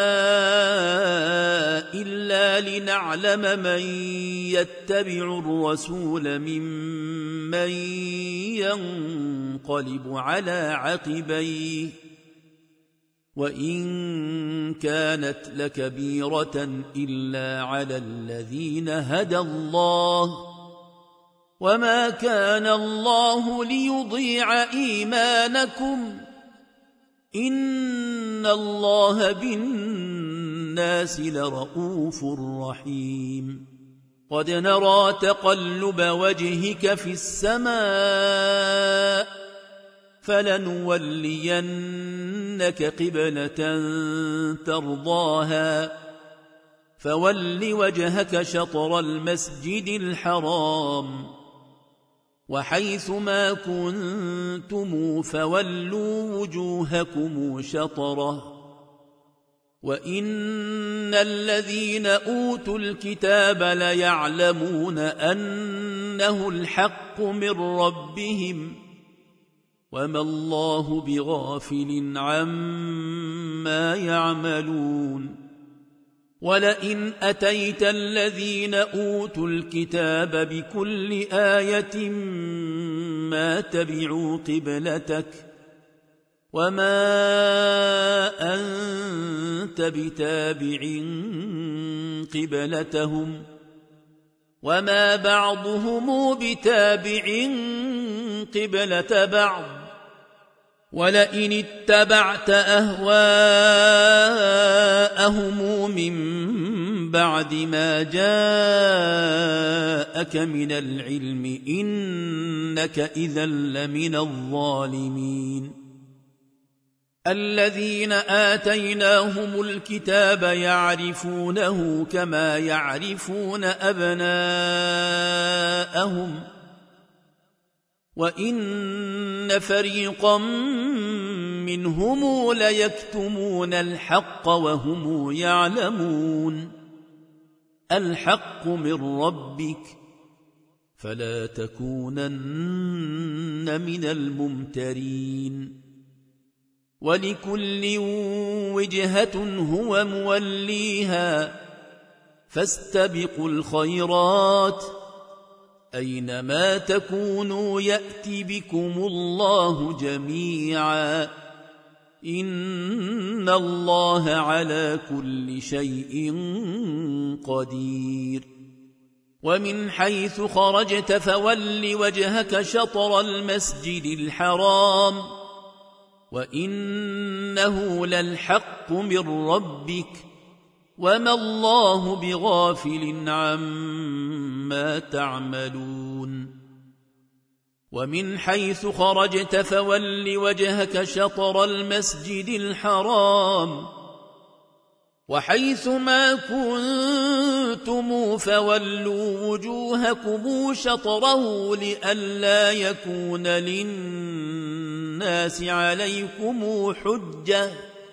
إلا لنعلم من يتبع الرسول ممن ينقلب على عقبيه وإن كانت لكبيرة إلا على الذين هدى الله وما كان الله ليضيع إيمانكم إن الله بالناس لرؤوف رحيم قد نرى تقلب وجهك في السماء فلنولينك قبلة ترضاها فول وجهك شطر المسجد الحرام وحيث ما كنتم فولوا وجوهكم شطره وإن الذين أوتوا الكتاب ليعلمون أنه الحق من ربهم وما الله بغافل عما يعملون ولئن أتيت الذين أوتوا الكتاب بكل آية ما تبعوا قبلتك وما أنت بتابع قبلتهم وما بعضهم بتابع قبلة بعض ولئن اتبعت أهواءهم من بعد ما جاءك من العلم إنك إذا لمن الظالمين الذين آتيناهم الكتاب يعرفونه كما يعرفون أبناءهم وإن فريقا منهم ليكتمون الحق وهم يعلمون الحق من ربك فلا تكونن من الممترين ولكل وجهة هو موليها فاستبقوا الخيرات أينما تكونوا يأتي بكم الله جميعا إن الله على كل شيء قدير ومن حيث خرجت فول وجهك شطر المسجد الحرام وإنه للحق من ربك وما الله بغافل عما تعملون ومن حيث خرجت فول وجهك شطر المسجد الحرام وحيث ما كنتم فولوا وجوهكم شطره لئلا يكون للناس عليكم حجة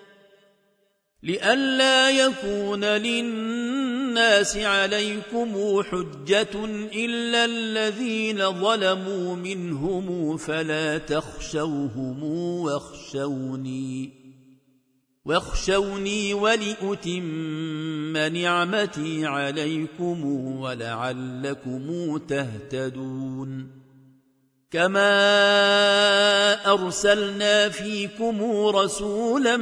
لئلا يكون للناس عليكم حجة إلا الذين ظلموا منهم فلا تخشوهم واخشوني واخشوني ولأتم نعمتي عليكم ولعلكم تهتدون كما أرسلنا فيكم رسولا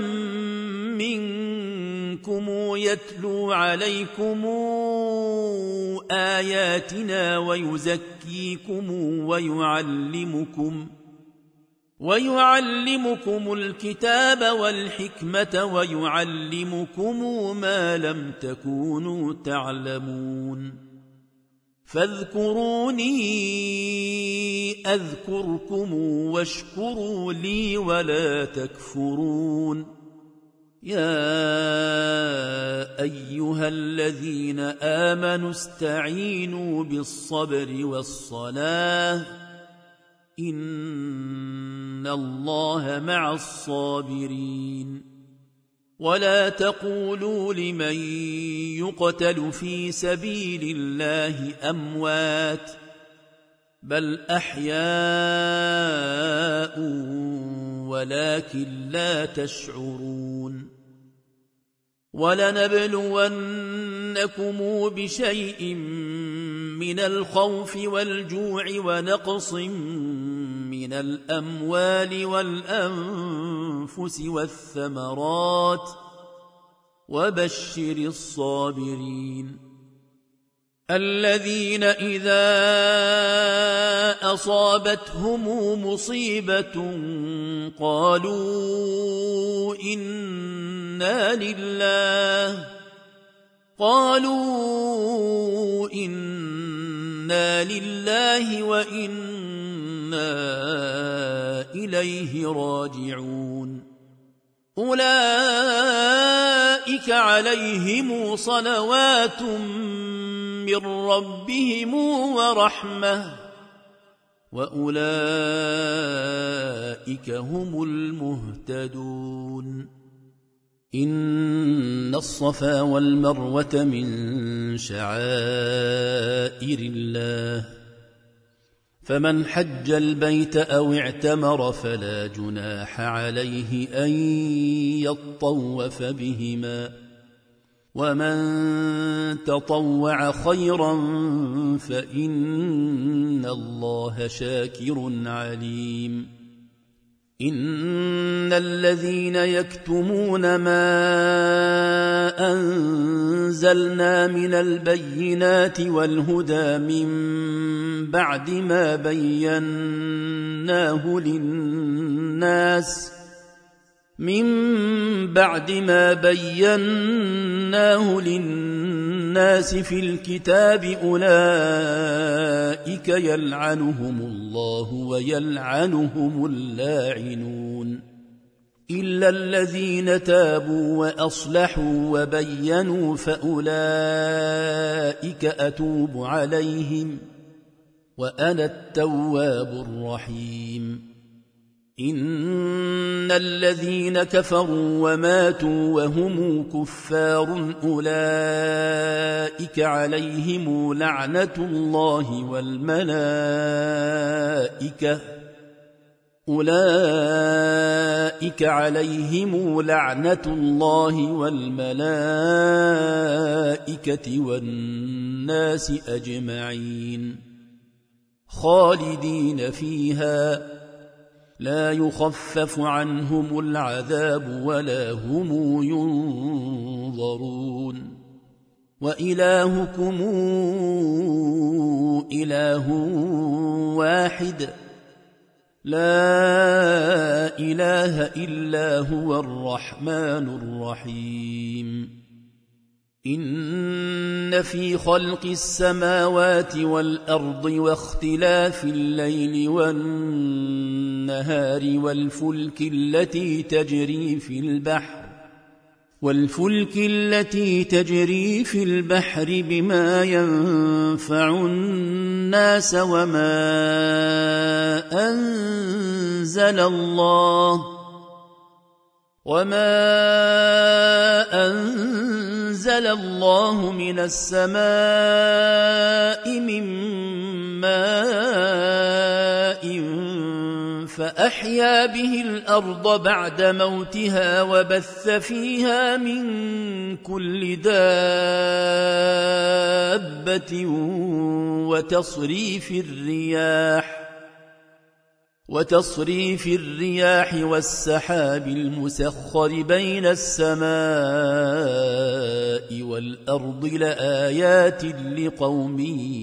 منكم يتلو عليكم آياتنا ويزكيكم ويعلمكم ويعلمكم الكتاب والحكمة ويعلمكم ما لم تكونوا تعلمون فاذكروني أذكركم واشكروا لي ولا تكفرون يا أيها الذين آمنوا استعينوا بالصبر والصلاة إن الله مع الصابرين ولا تقولوا لمن يقتل في سبيل الله أموات بل أحياء ولكن لا تشعرون ولنبلونكم بشيء من الخوف والجوع ونقص من الأموال والأنفس والثمرات وبشر الصابرين الذين إذا أصابتهم مصيبة قالوا إنا لله قالوا إنا لله وإنا إليه راجعون أولئك عليهم صلوات من ربهم ورحمة وأولئك هم المهتدون إن الصفا والمروة من شعائر الله فمن حج البيت أو اعتمر فلا جناح عليه أن يطوف بهما ومن تطوع خيرا فإن الله شاكر عليم إن الذين يكتمون ما أنزلنا من البينات والهدى من بعد ما بيناه للناس من بعد ما بيناه للناس في الكتاب أولئك يلعنهم الله ويلعنهم اللاعنون إلا الذين تابوا وأصلحوا وبينوا فأولئك أتوب عليهم وأنا التواب الرحيم إن الذين كفروا وماتوا وهم كفار أولئك عليهم لعنة الله والملائكة أولئك عليهم لعنة الله والملائكة والناس أجمعين خالدين فيها لا يخفف عنهم العذاب ولا هم ينظرون وإلهكم إله واحد لا إله إلا هو الرحمن الرحيم إن في خلق السماوات والأرض واختلاف الليل والنهار والفلك التي تجري في البحر والفلك التي تجري في البحر بما ينفع الناس وما أنزل الله وما أنزل الله من السماء من ماء فأحيا به الأرض بعد موتها وبث فيها من كل دابة وتصريف الرياح وتصريف الرياح والسحاب المسخر بين السماء والأرض لآيات لقوم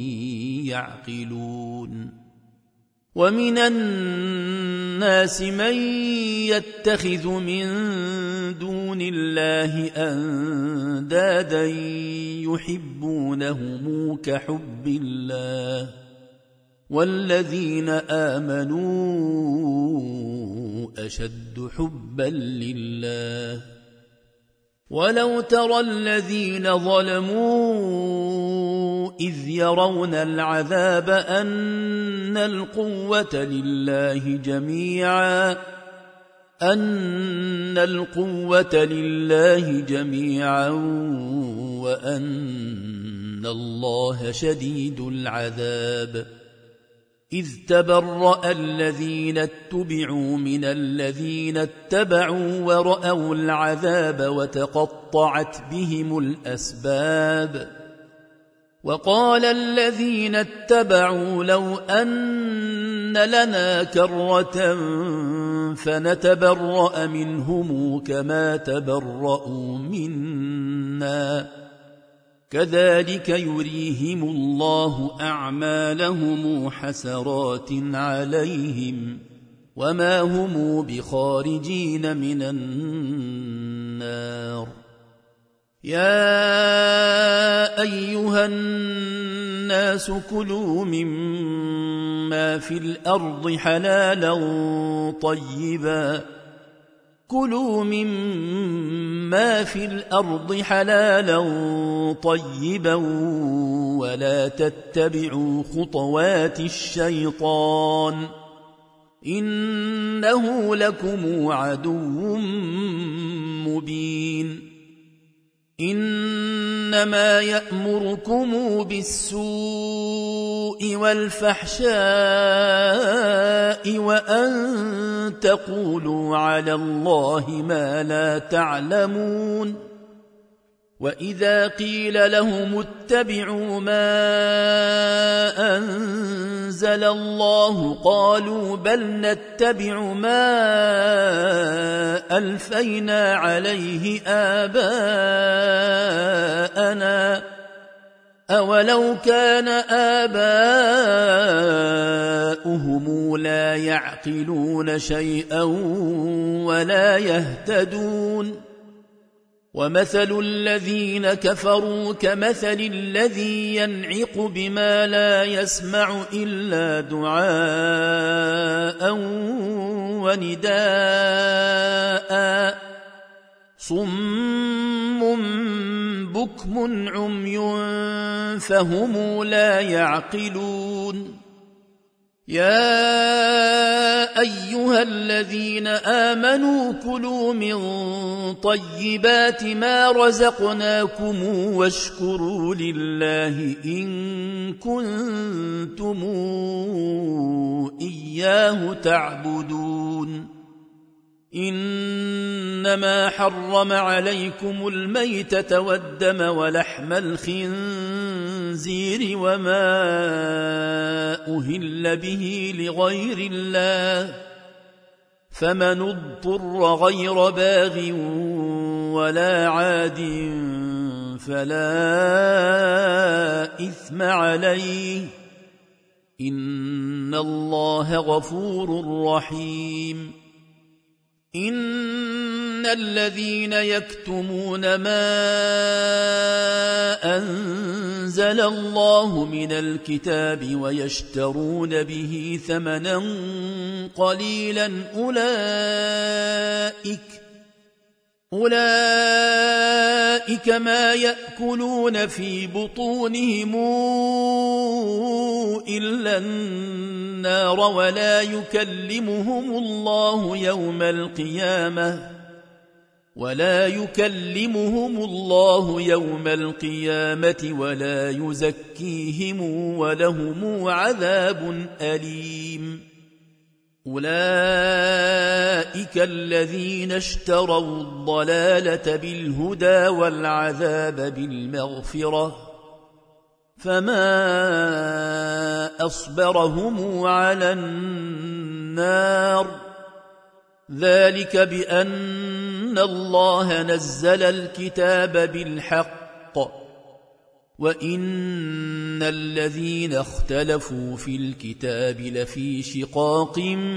يعقلون ومن الناس من يتخذ من دون الله أندادا يحبونهم كحب الله والذين آمنوا أشد حبا لله ولو ترى الذين ظلموا إذ يرون العذاب أن القوة لله جميعا أن القوة لله جميعا وأن الله شديد العذاب إذ تبرأ الذين اتبعوا من الذين اتبعوا ورأوا العذاب وتقطعت بهم الأسباب وقال الذين اتبعوا لو أن لنا كرة فنتبرأ منهم كما تبرأوا منا كذلك يريهم الله أعمالهم حسرات عليهم وما هم بخارجين من النار يا أيها الناس كلوا مما في الأرض حلالا طيبا كلوا مما في الأرض حلالا طيبا ولا تتبعوا خطوات الشيطان إنه لكم عدو مبين إنما يأمركم بالسوء والفحشاء وأن تقولوا على الله ما لا تعلمون وإذا قيل لهم اتبعوا ما أنزل الله قالوا بل نتبع ما ألفينا عليه آباءنا أولو كان آباؤهم لا يعقلون شيئا ولا يهتدون ومثل الذين كفروا كمثل الذي ينعق بما لا يسمع إلا دعاء ونداء صم بكم عمي فهم لا يعقلون يا أيها الذين آمنوا كلوا من طيبات ما رزقناكم واشكروا لله إن كنتم إياه تعبدون إنما حرم عليكم الميتة والدم ولحم الخنزير وما أهل به لغير الله فمن اضطر غير باغ ولا عاد فلا إثم عليه إن الله غفور رحيم إن الذين يكتمون ما أنزل الله من الكتاب ويشترون به ثمنا قليلا أولئك أولئك ما يأكلون في بطونهم إلا النار ولا يكلمهم الله يوم القيامة ولا يكلمهم الله يوم القيامة ولا يزكيهم ولهم عذاب أليم أولئك الذين اشتروا الضلالة بالهدى والعذاب بالمغفرة فما أصبرهم على النار النار ذلك بأن الله نزل الكتاب بالحق وإن الذين اختلفوا في الكتاب لفي شقاق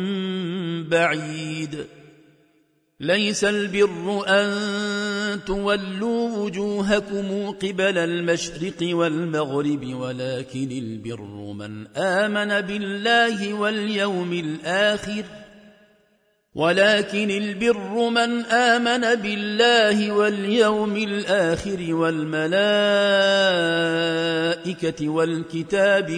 بعيد ليس البر أن تولوا وجوهكم قبل المشرق والمغرب ولكن البر من آمن بالله واليوم الآخر ولكن البر من آمن بالله واليوم الآخر والملائكة والكتاب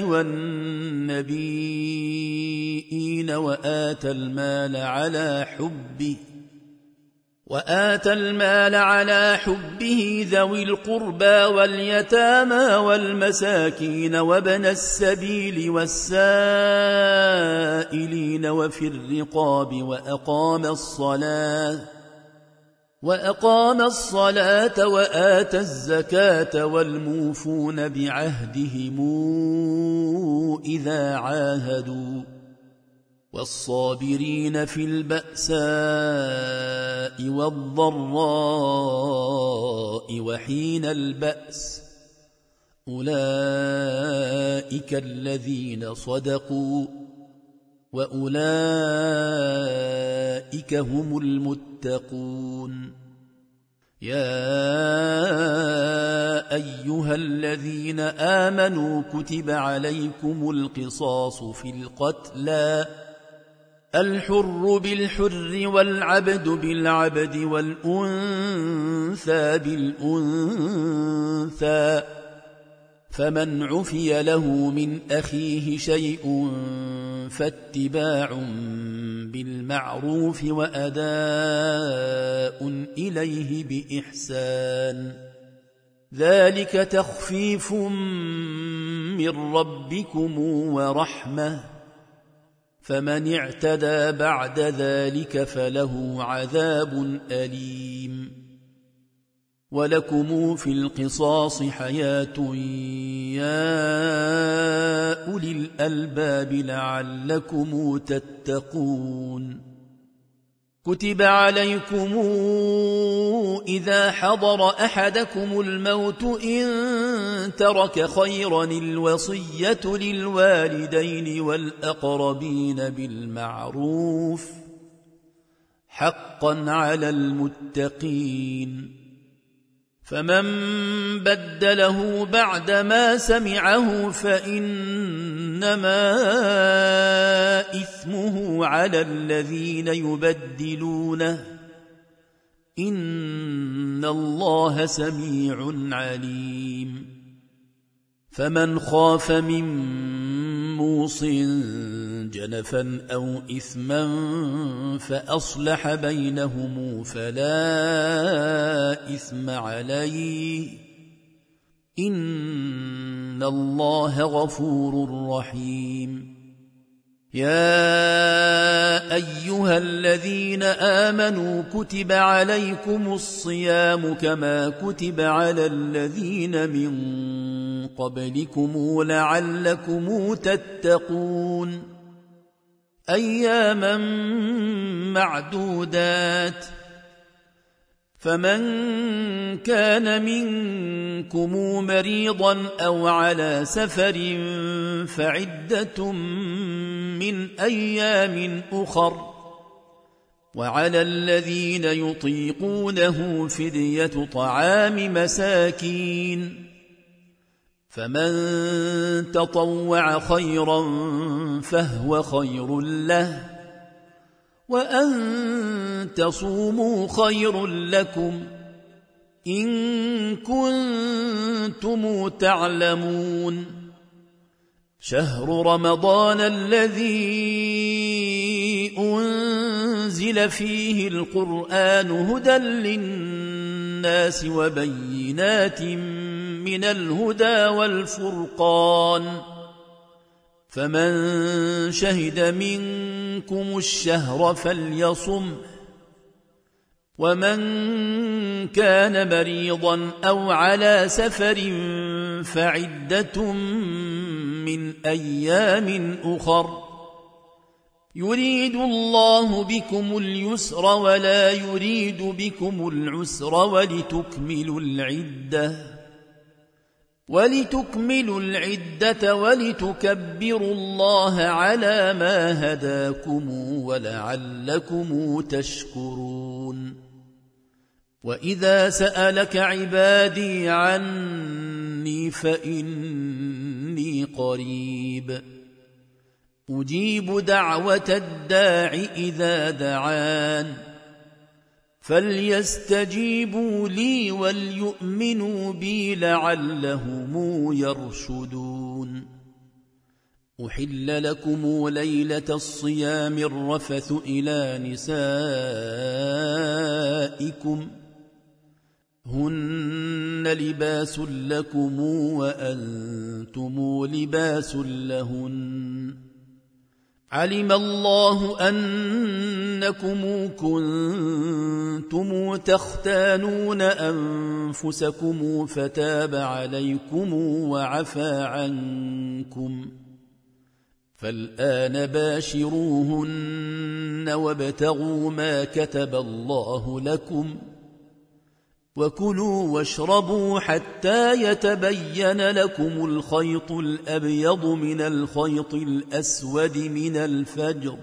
والنبيين وآتى المال على حبه وآتى المال على حبه ذوي القربى واليتامى والمساكين وابن السبيل والسائلين وفي الرقاب وأقام الصلاة وأقام الصلاة وآتى الزكاة والموفون بعهدهم إذا عاهدوا والصابرين في البأساء والضراء وحين البأس أولئك الذين صدقوا وأولئك هم المتقون يا أيها الذين آمنوا كتب عليكم القصاص في القتلى الحر بالحر والعبد بالعبد والأنثى بالأنثى فمن عفي له من أخيه شيء فاتباع بالمعروف وأداء إليه بإحسان ذلك تخفيف من ربكم ورحمة فمن اعتدى بعد ذلك فله عذاب أليم ولكم في القصاص حياة يا أولي الألباب لعلكم تتقون كتب عليكم إذا حضر أحدكم الموت إن ترك خيرا الوصية للوالدين والأقربين بالمعروف حقا على المتقين فمن بدله بعدما سمعه فإنما إثمه على الذين يبدلونه إن الله سميع عليم فمن خاف من موص جنفا أو إثما فأصلح بينهم فلا إثم عليه إن الله غفور رحيم يا أيها الذين آمنوا كتب عليكم الصيام كما كتب على الذين من قبلكم لعلكم تتقون أياما معدودات فمن كان منكم مريضا أو على سفر فعدة من أيام أخر وعلى الذين يطيقونه فدية طعام مساكين فمن تطوع خيرا فهو خير له وأن تصوموا خير لكم إن كنتم تعلمون شهر رمضان الذي أنزل فيه القرآن هدى للناس وبينات من الهدى والفرقان فمن شهد منكم الشهر فليصم ومن كان مريضا أو على سفر فعدة من أيام أخر يريد الله بكم اليسر ولا يريد بكم العسر ولتكملوا العدة ولتكملوا العدة ولتكبروا الله على ما هداكم ولعلكم تشكرون وإذا سألك عبادي عني فإني قريب أجيب دعوة الداع إذا دعان فليستجيبوا لي وليؤمنوا بي لعلهم يرشدون أحل لكم ليلة الصيام الرفث إلى نسائكم هن لباس لكم وأنتم لباس لهن علم الله أنكم كنتم تختانون أنفسكم فتاب عليكم وعفى عنكم فالآن باشروهن وابتغوا ما كتب الله لكم وكلوا واشربوا حتى يتبين لكم الخيط الأبيض من الخيط الأسود من الفجر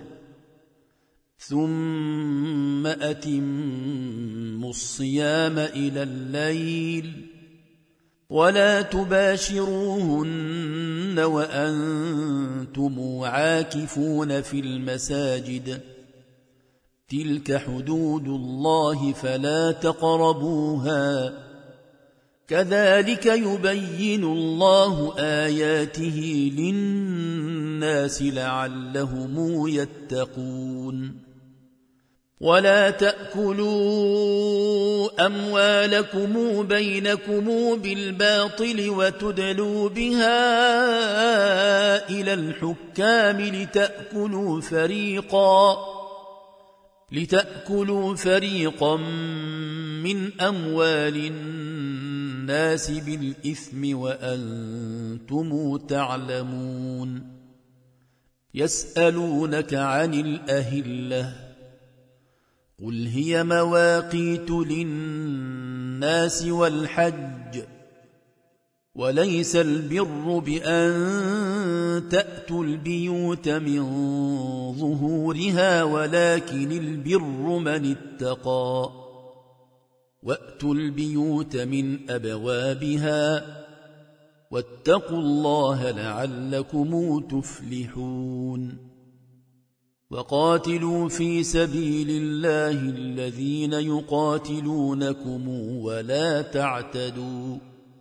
ثم أتموا الصيام إلى الليل ولا تباشروهن وأنتم عاكفون في المساجد تلك حدود الله فلا تقربوها كذلك يبين الله آياته للناس لعلهم يتقون ولا تأكلوا أموالكم بينكم بالباطل وتدلوا بها إلى الحكام لتأكلوا فريقا لتأكلوا فريقا من أموال الناس بالإثم وأنتم تعلمون يسألونك عن الأهلة قل هي مواقيت للناس والحج وليس البر بأن تأتوا البيوت من ظهورها ولكن البر من اتقى وأتوا البيوت من أبوابها واتقوا الله لعلكم تفلحون وقاتلوا في سبيل الله الذين يقاتلونكم ولا تعتدوا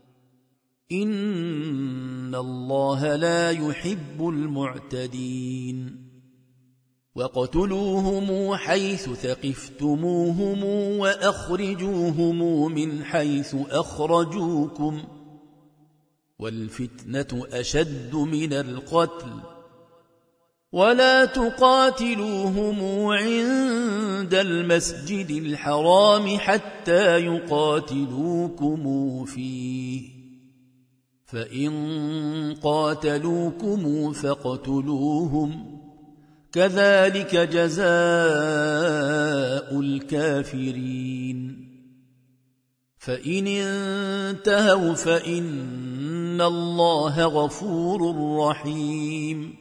إن الله لا يحب المعتدين وقتلوهم حيث ثقفتموهم وأخرجوهم من حيث أخرجوكم والفتنة أشد من القتل ولا تقاتلوهم عند المسجد الحرام حتى يقاتلوكم فيه فإن قاتلوكم فاقتلوهم كذلك جزاء الكافرين فإن انتهوا فإن الله غفور رحيم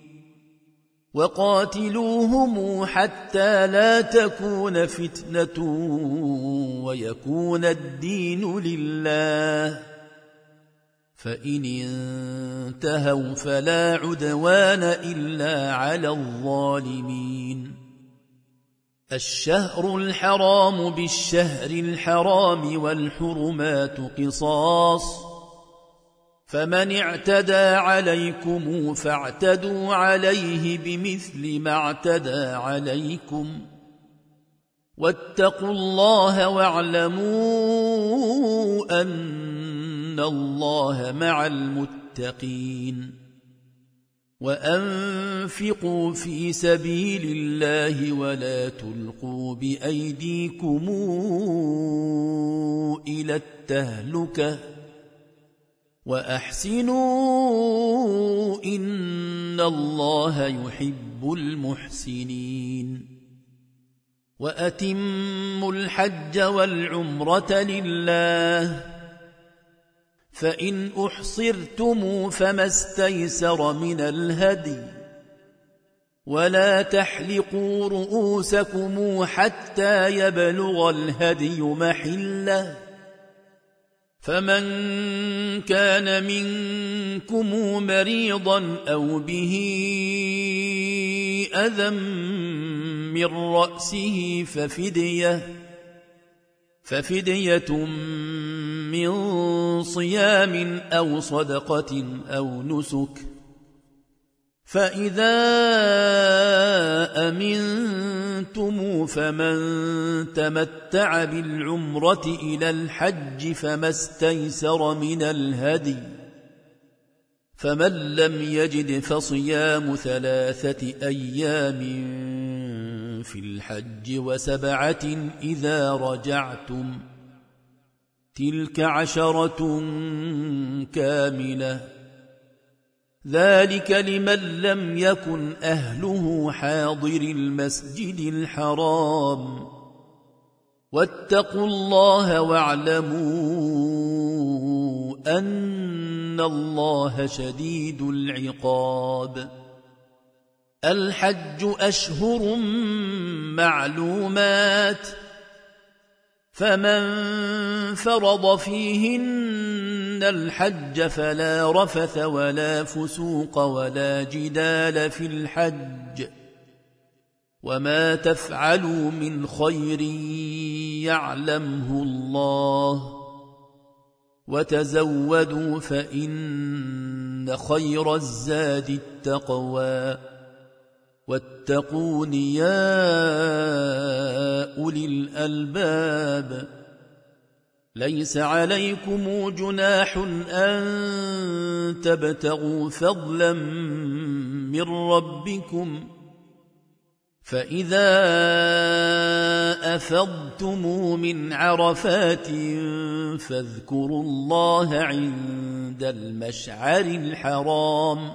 وقاتلوهم حتى لا تكون فتنة ويكون الدين لله فإن انتهوا فلا عدوان إلا على الظالمين الشهر الحرام بالشهر الحرام والحرمات قصاص فمن اعتدى عليكم فاعتدوا عليه بمثل ما اعتدى عليكم واتقوا الله واعلموا أن الله مع المتقين وأنفقوا في سبيل الله ولا تلقوا بأيديكم إلى التهلكة وأحسنوا إن الله يحب المحسنين وأتموا الحج والعمرة لله فإن أحصرتم فما استيسر من الهدي ولا تحلقوا رؤوسكم حتى يبلغ الهدي محله فمن كان منكم مريضا أو به أذى من رأسه ففدية ففدية من صيام أو صدقة أو نسك فإذا أمنتم فمن تمتع بالعمرة إلى الحج فما استيسر من الهدي فمن لم يجد فصيام ثلاثة أيام في الحج وسبعة إذا رجعتم تلك عشرة كاملة ذلك لمن لم يكن أهله حاضر المسجد الحرام واتقوا الله واعلموا أن الله شديد العقاب الحج أشهر معلومات فمن فرض فيهن الحج فلا رفث ولا فسوق ولا جدال في الحج وما تفعلوا من خير يعلمه الله وتزودوا فإن خير الزاد التقوى واتقون يا أولي الألباب ليس عليكم جناح أن تبتغوا فضلا من ربكم فإذا أفضتم من عرفات فاذكروا الله عند المشعر الحرام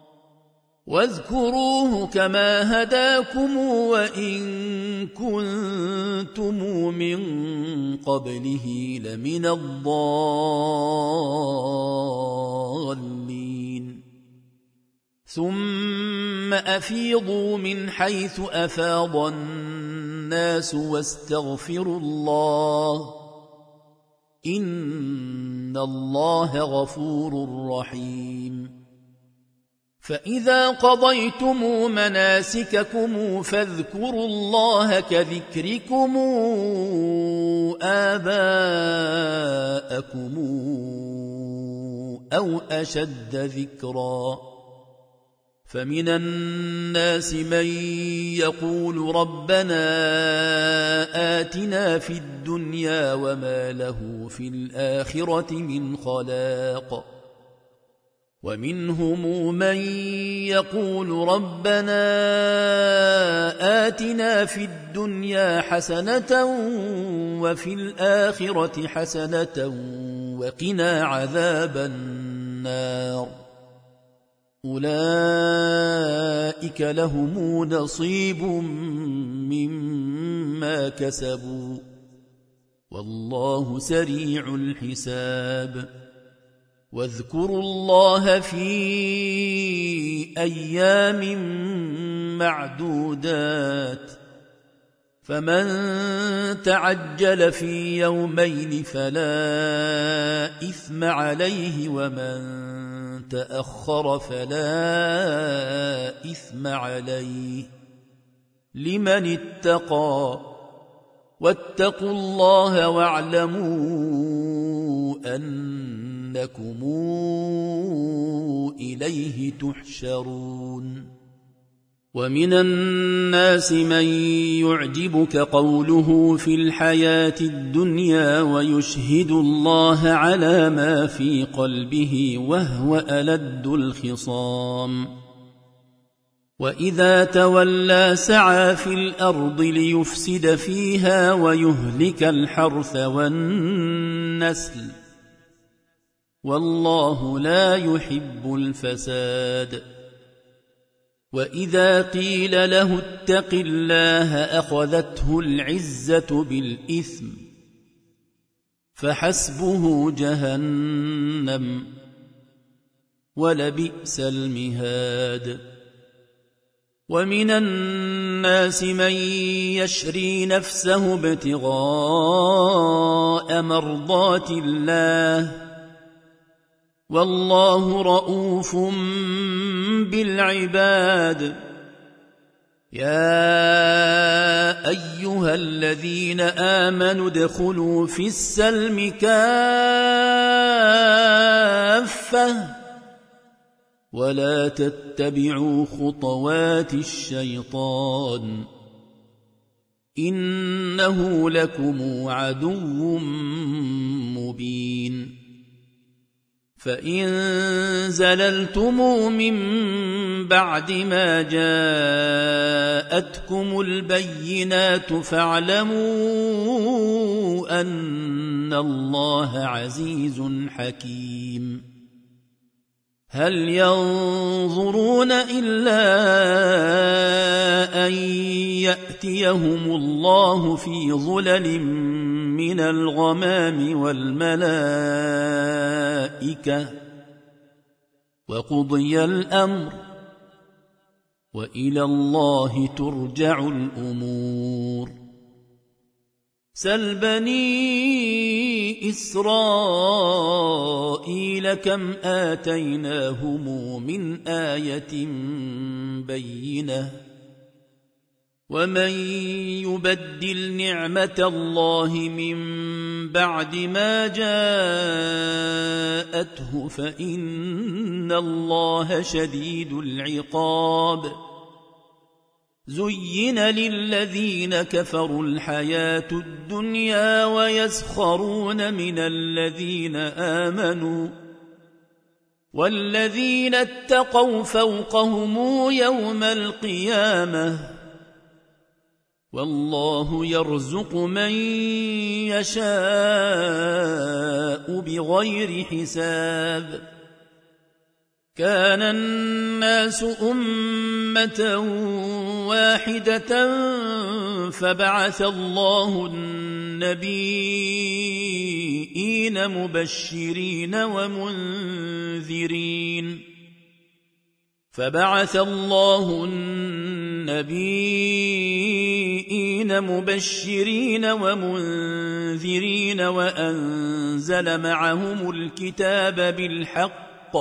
واذكروه كما هداكم وإن كنتم من قبله لمن الضالين ثم أفيضوا من حيث أفاض الناس واستغفروا الله إن الله غفور رحيم فإذا قضيتم مناسككم فاذكروا الله كذكركم آباءكم أو أشد ذكرا فمن الناس من يقول ربنا آتنا في الدنيا وما له في الآخرة من خلاق ومنهم من يقول ربنا آتنا في الدنيا حسنة وفي الآخرة حسنة وقنا عذاب النار أولئك لهم نصيب مما كسبوا والله سريع الحساب واذكروا الله في أيام معدودات فمن تعجل في يومين فلا إثم عليه ومن تأخر فلا إثم عليه لمن اتقى واتقوا الله واعلموا أنكم إليه تحشرون ومن الناس من يعجبك قوله في الحياة الدنيا ويشهد الله على ما في قلبه وهو ألد الخصام وإذا تولى سعى في الأرض ليفسد فيها ويهلك الحرث والنسل والله لا يحب الفساد وإذا قيل له اتق الله أخذته العزة بالإثم فحسبه جهنم ولبئس المهاد ومن الناس من يشري نفسه ابتغاء مرضات الله والله رؤوف بالعباد يا أيها الذين آمنوا ادخلوا في السلم كافة ولا تتبعوا خطوات الشيطان إنه لكم عدو مبين فإن زللتم من بعد ما جاءتكم البينات فاعلموا أن الله عزيز حكيم هل ينظرون إلا أن يأتيهم الله في ظلل من الغمام والملائكة وقضي الأمر وإلى الله ترجع الأمور سل بني إسرائيل كم آتيناهم من آية بينة ومن يبدل نعمة الله من بعد ما جاءته فإن الله شديد العقاب زين للذين كفروا الحياة الدنيا ويسخرون من الذين آمنوا والذين اتقوا فوقهم يوم القيامة والله يرزق من يشاء بغير حساب كان الناس أمة واحدة فبعث الله النبيين مبشرين ومنذرين فبعث الله النبيين مبشرين ومنذرين وأنزل معهم الكتاب بالحق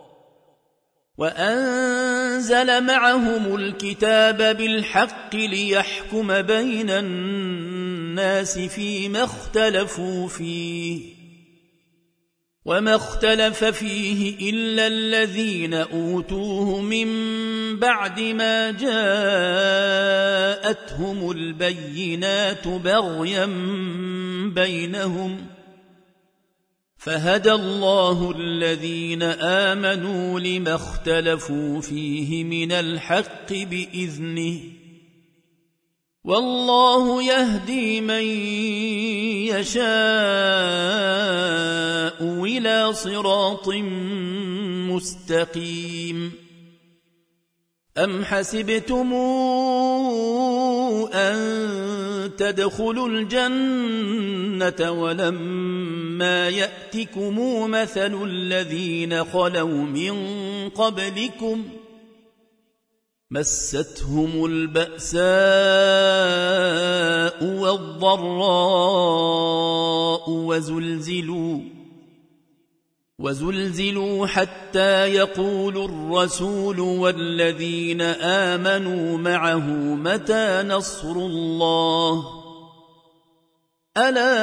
وأنزل معهم الكتاب بالحق ليحكم بين الناس فيما اختلفوا فيه وما اختلف فيه إلا الذين أوتوه من بعد ما جاءتهم البينات بغيا بينهم فهدى الله الذين آمنوا لما اختلفوا فيه من الحق بإذنه والله يهدي من يشاء إلى صراط مستقيم أم حسبتم أن تدخلوا الجنة ولما يأتكم مثل الذين خلوا من قبلكم مستهم البأساء والضراء وزلزلوا وزلزلوا حتى يقول الرسول والذين آمنوا معه متى نصر الله ألا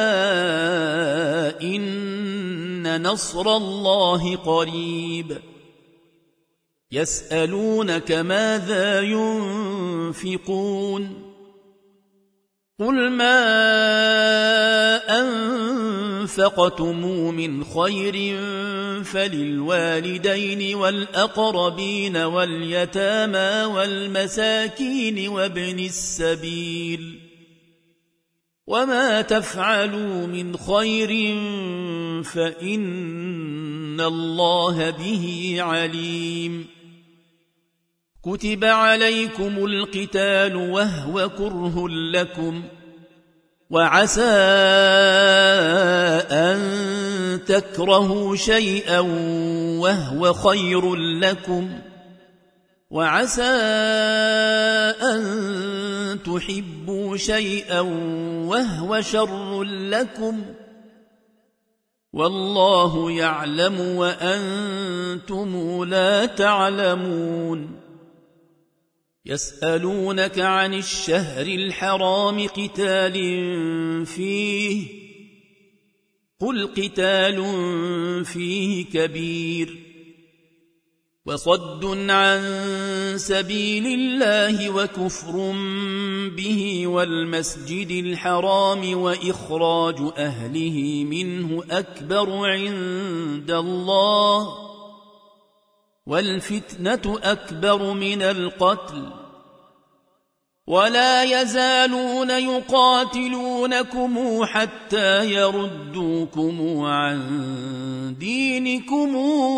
إن نصر الله قريب يسألونك ماذا ينفقون قل ما أنفقتم من خير فللوالدين والأقربين واليتامى والمساكين وابن السبيل وما تفعلوا من خير فإن الله به عليم كتب عليكم القتال وهو كره لكم وعسى أن تكرهوا شيئا وهو خير لكم وعسى أن تحبوا شيئا وهو شر لكم والله يعلم وأنتم لا تعلمون يسألونك عن الشهر الحرام قتال فيه قل قتال فيه كبير وصد عن سبيل الله وكفر به والمسجد الحرام وإخراج أهله منه أكبر عند الله والفتنة أكبر من القتل ولا يزالون يقاتلونكم حتى يردوكم عن دينكم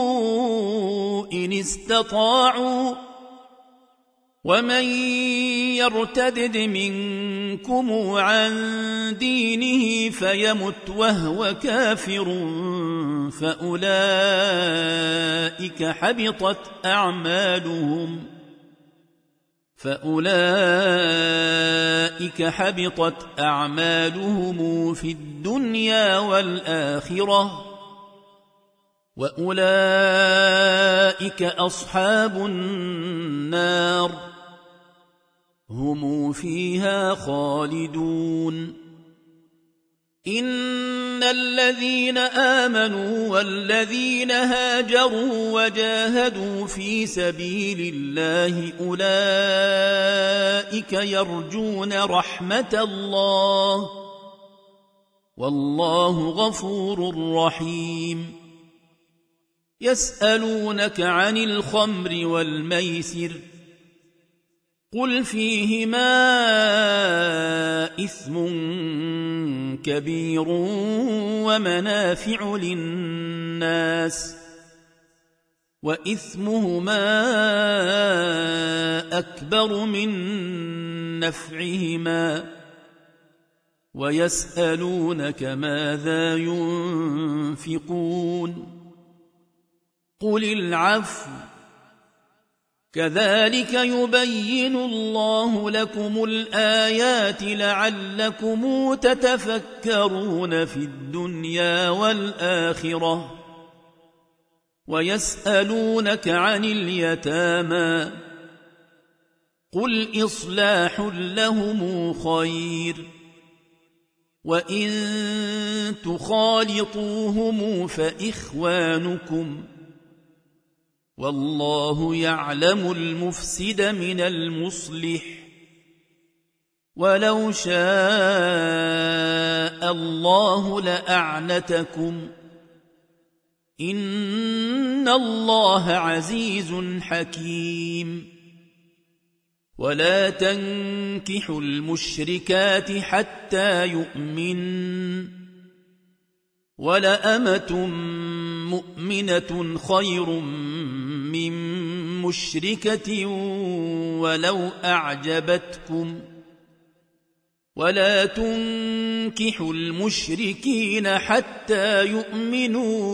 إن استطاعوا ومن يرتدد منكم عن دينه فيمت وهو كافر فأولئك حبطت أعمالهم فأولئك حبطت أعمالهم في الدنيا والآخرة وأولئك أصحاب النار هم فيها خالدون إن الذين آمنوا والذين هاجروا وجاهدوا في سبيل الله أولئك يرجون رحمة الله والله غفور رحيم يسألونك عن الخمر والميسر قل فيهما إثم كبير ومنافع للناس وإثمهما أكبر من نفعهما ويسألونك ماذا ينفقون قل العفو كذلك يبين الله لكم الآيات لعلكم تتفكرون في الدنيا والآخرة ويسألونك عن اليتامى قل إصلاح لهم خير وإن تخالطوهم فإخوانكم والله يعلم المفسد من المصلح ولو شاء الله لأعنتكم إن الله عزيز حكيم ولا تنكحوا المشركات حتى يؤمن ولأمة مؤمنة خير من مشركة ولو أعجبتكم ولا تنكحوا المشركين حتى يؤمنوا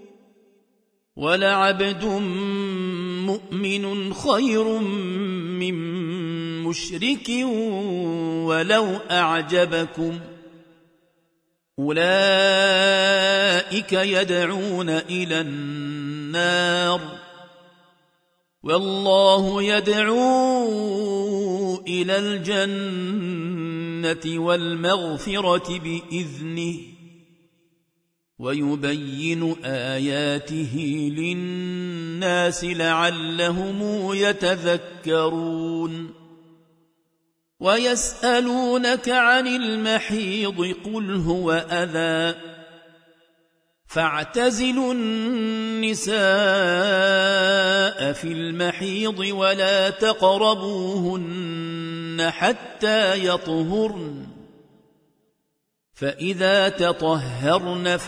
ولعبد مؤمن خير من مشرك ولو أعجبكم أولئك يدعون إلى النار والله يدعو إلى الجنة والمغفرة بإذنه ويبين آياته للناس لعلهم يتذكرون ويسألونك عن المحيض قل هو أذى فاعتزلوا النساء في المحيض ولا تقربوهن حتى يطهرن فإذا تطهرن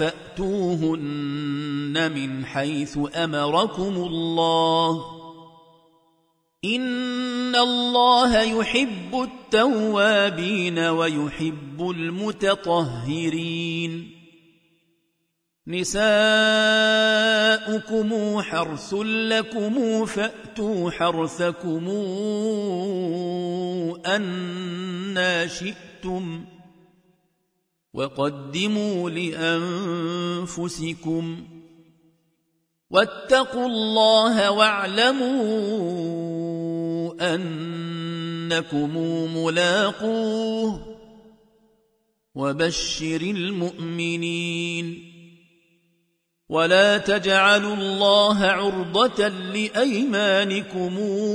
فأتوهن من حيث أمركم الله إن الله يحب التوابين ويحب المتطهرين نساؤكم حرث لكم فأتوا حرثكم أنى شئتم وقدموا لأنفسكم واتقوا الله واعلموا أنكم ملاقوه وبشر المؤمنين ولا تجعلوا الله عرضة لأيمانكم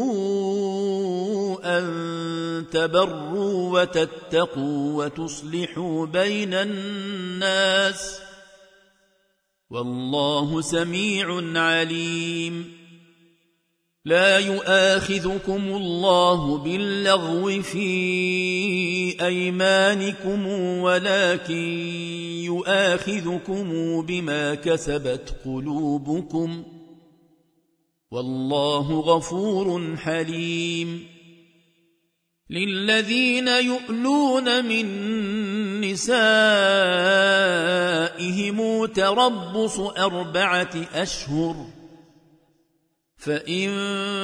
أن تبروا وتتقوا وتصلحوا بين الناس والله سميع عليم لا يؤاخذكم الله باللغو في أيمانكم ولكن يؤاخذكم بما كسبت قلوبكم والله غفور حليم للذين يؤلون من نسائهم تربص أربعة أشهر فإن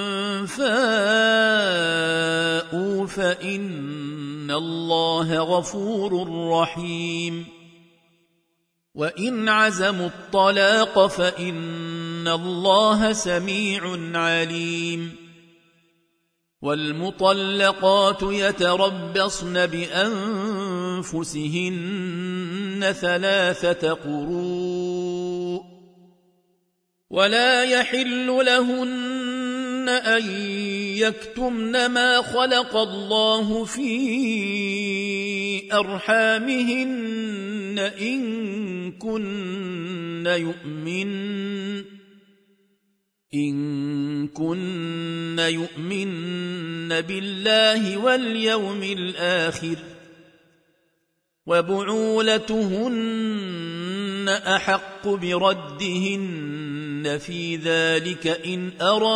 فاءوا فإن الله غفور رحيم وإن عزموا الطلاق فإن الله سميع عليم والمطلقات يتربصن بأنفسهن ثلاثة قروء ولا يحل لهن أن يكتمن ما خلق الله في أرحامهن إن كن يؤمن إن كن يؤمن بالله واليوم الآخر وبعولتهن أحق بردهن في ذلك إن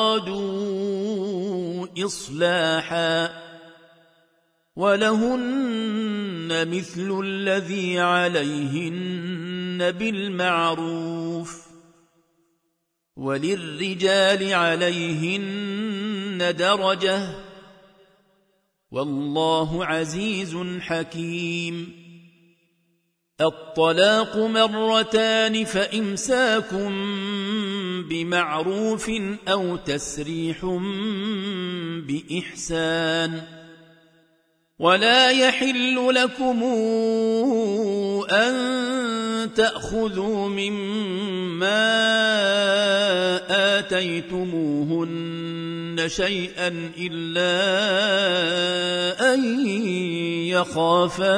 أرادوا إصلاحا ولهن مثل الذي عليهن بالمعروف وللرجال عليهن درجة والله عزيز حكيم الطلاق مرتان فإمساك بمعروف أو تسريح بإحسان ولا يحل لكم أن تأخذوا مما آتيتموهن شيئا إلا أن يخافا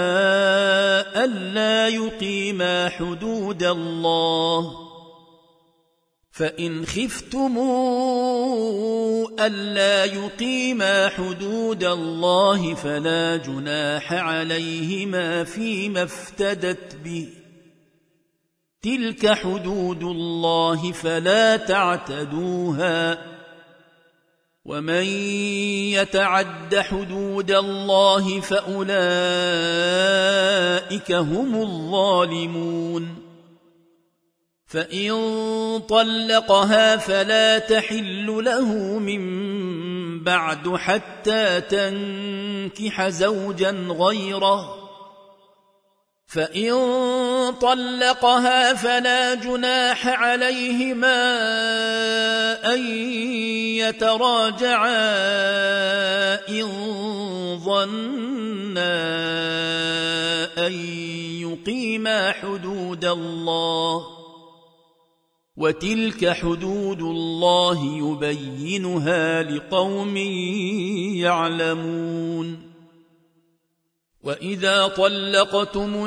ألا يقيما حدود الله فإن خفتموا ألا يقيما حدود الله فلا جناح عليهما فيما افتدت به تلك حدود الله فلا تعتدوها ومن يتعد حدود الله فأولئك هم الظالمون فإن طلقها فلا تحل له من بعد حتى تنكح زوجا غيره فإن طلقها فلا جناح عليهما أن يتراجعا إن ظنا أن يقيما حدود الله وتلك حدود الله يبينها لقوم يعلمون وإذا طلقتم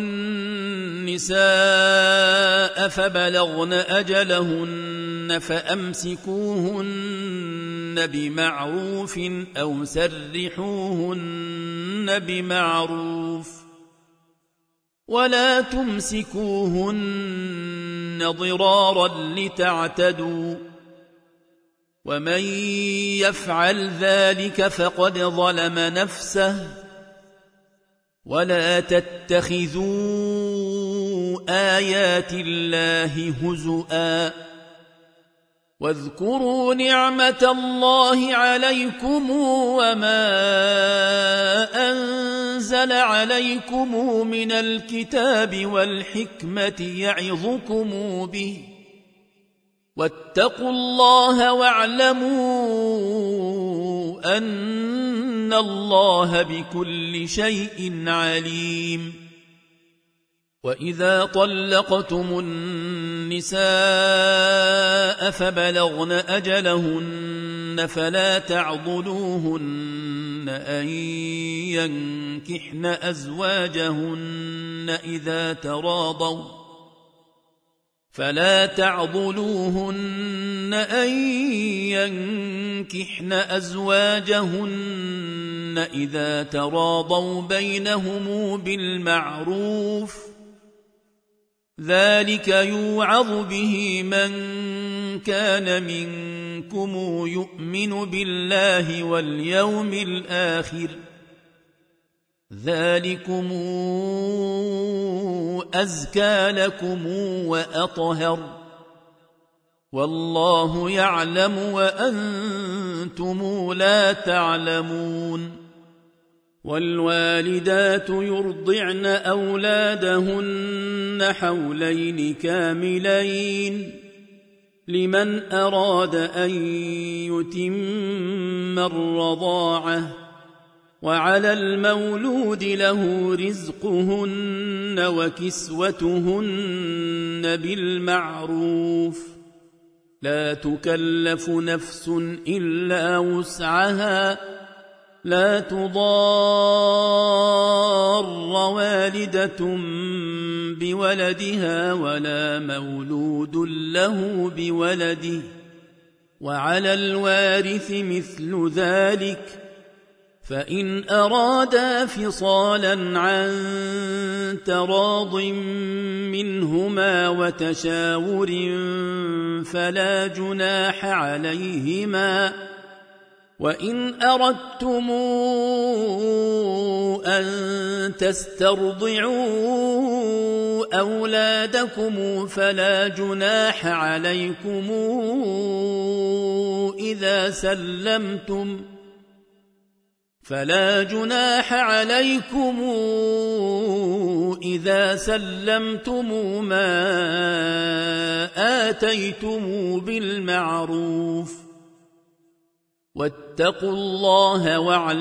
النساء فبلغن أجلهن فأمسكوهن بمعروف أو سرحوهن بمعروف ولا تمسكوهن ضرارا لتعتدوا ومن يفعل ذلك فقد ظلم نفسه ولا تتخذوا آيات الله هزؤا واذكروا نعمة الله عليكم وما أنزل عليكم من الكتاب والحكمة يعظكم به واتقوا الله واعلموا أن الله بكل شيء عليم وإذا طلقتم النساء فبلغن أجلهن فلا تعضلوهن أن ينكحن أزواجهن إذا تراضوا فلا تعضلوهن أن ينكحن أزواجهن إذا تراضوا بينهم بالمعروف ذلك يوعظ به من كان منكم يؤمن بالله واليوم الآخر ذلكم أزكى لكم وأطهر والله يعلم وأنتم لا تعلمون والوالدات يرضعن أولادهن حولين كاملين لمن أراد أن يتم الرضاعة وعلى المولود له رزقهن وكسوتهن بالمعروف لا تكلف نفس إلا وسعها لا تضار والدة بولدها ولا مولود له بولده وعلى الوارث مثل ذلك فإن أرادا فصالا عن تراض منهما وتشاور فلا جناح عليهما وإن أردتم أن تسترضعوا أولادكم فلا جناح عليكم إذا سلمتم فلا جناح عليكم إذا سلمتم ما آتيتم بالمعروف واتقوا الله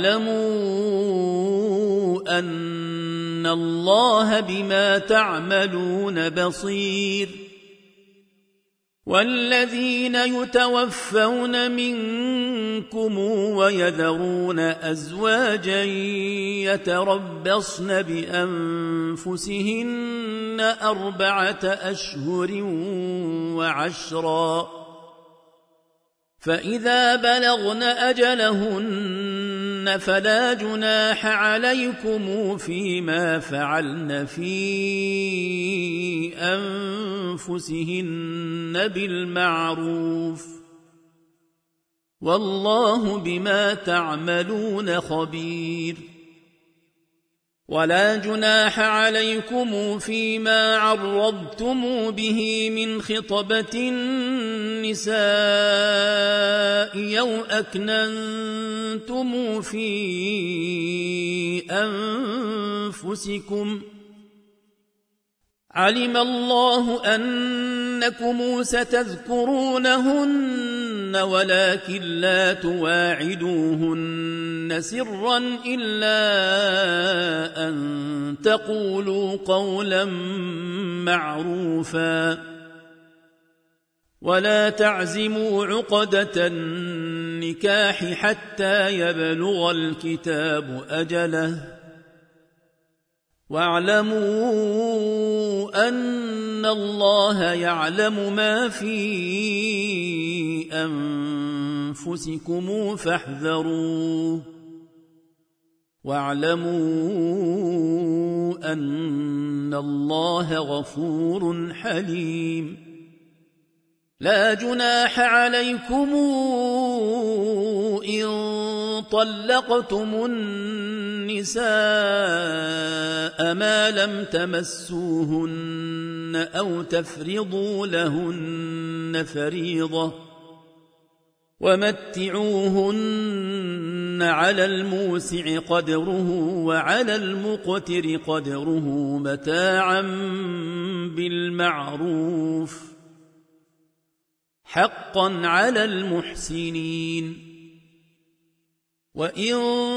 واعلموا أن الله بما تعملون بصير والذين يتوفون منكم ويذرون أزواجا يتربصن بأنفسهن أربعة أشهر وعشرا فإذا بلغن أجلهن فلا جناح عليكم فيما فعلن في أنفسهن بالمعروف والله بما تعملون خبير ولا جناح عليكم فيما عرضتم به من خطبة النساء أو أكننتم في أنفسكم علم الله أنكم ستذكرونهن ولكن لا تواعدوهن سرا إلا أن تقولوا قولا معروفا ولا تعزموا عقدة النكاح حتى يبلغ الكتاب أجله واعلموا أن الله يعلم ما في أنفسكم فاحذروه واعلموا أن الله غفور حليم لا جناح عليكم إن طلقتم النساء ما لم تمسوهن أو تفرضوا لهن فريضة ومتعوهن على الموسع قدره وعلى المقتر قدره متاعا بالمعروف حقا على المحسنين. وإن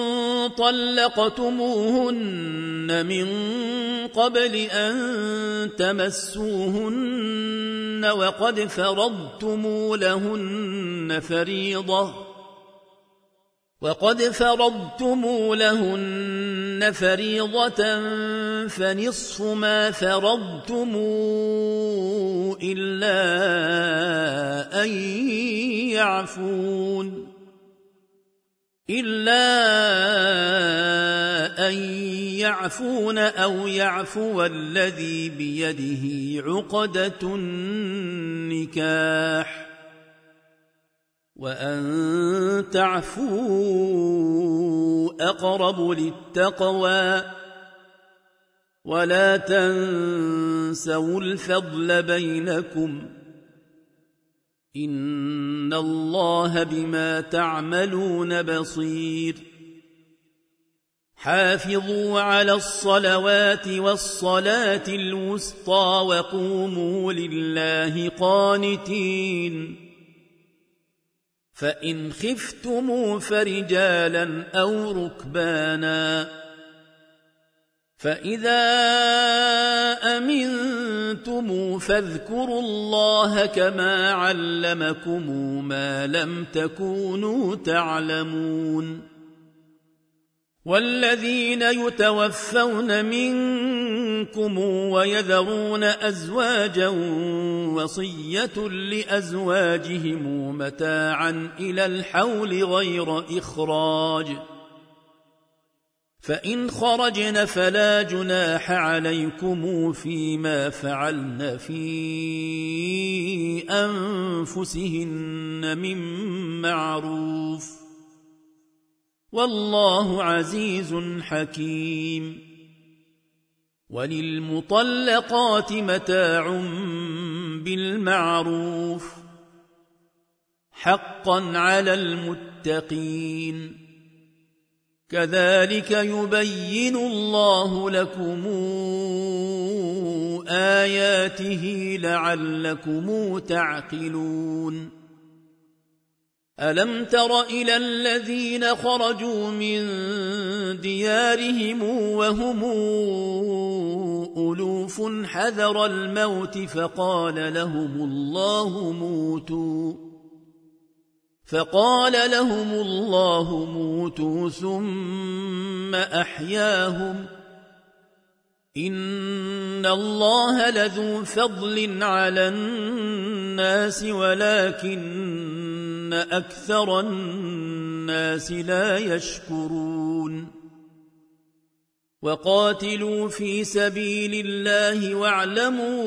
طلقتموهن من قبل أن تمسوهن وقد فرضتم لهن فريضة وقد فرضتم لهن فريضة فنصف ما فرضتم إلا أن يعفون إلا أن يعفون أو يعفو الذي بيده عقدة النكاح وأن تعفوا أقرب للتقوى ولا تنسوا الفضل بينكم إن الله بما تعملون بصير. حافظوا على الصلوات والصلاة الوسطى وقوموا لله قانتين. فإن خفتم فرجالا أو ركبانا فإذا أمنتم فاذكروا الله كما علمكم ما لم تكونوا تعلمون. والذين يتوفون منكم ويذرون أزواجا وصية لأزواجهم متاعا إلى الحول غير إخراج فإن خرجن فلا جناح عليكم فيما فعلن في أنفسهن من معروف والله عزيز حكيم. وللمطلقات متاع بالمعروف حقا على المتقين. كذلك يبين الله لكم آياته لعلكم تعقلون. ألم تر إلى الذين خرجوا من ديارهم وهم ألوف حذر الموت فقال لهم الله موتوا فقال لهم الله موتوا ثم أحياهم إن الله لذو فضل على الناس ولكن أكثر الناس لا يشكرون. وقاتلوا في سبيل الله واعلموا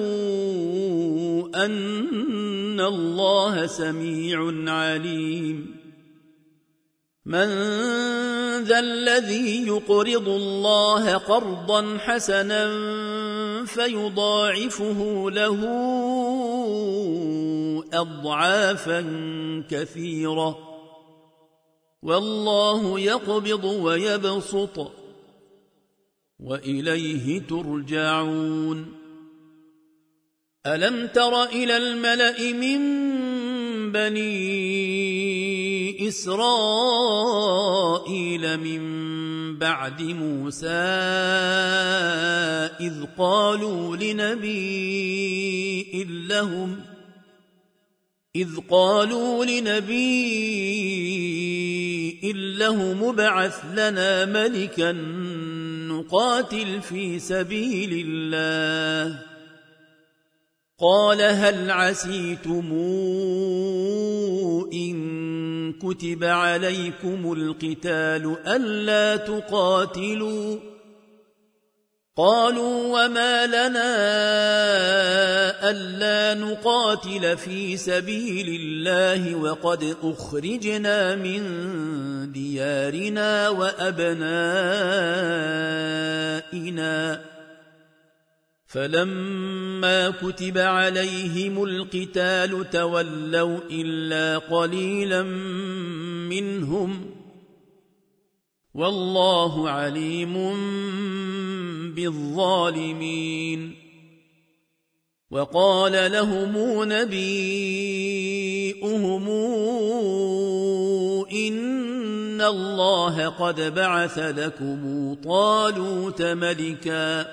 أن الله سميع عليم. من ذا الذي يقرض الله قرضا حسنا فيضاعفه له أضعافا كثيرة والله يقبض ويبسط وإليه ترجعون. ألم تر إلى الملأ من بني إسرائيل من بعد موسى إذ قالوا لنبي لهم إذ قالوا لنبي لهم ابعث لنا ملكا نقاتل في سبيل الله قال هل عسيتم إن كتب عليكم القتال ألا تقاتلوا قالوا وما لنا ألا نقاتل في سبيل الله وقد أخرجنا من ديارنا وأبنائنا فلما كتب عليهم القتال تولوا إلا قليلا منهم والله عليم بالظالمين. وقال لهم نبيئهم إن الله قد بعث لكم طالوت ملكا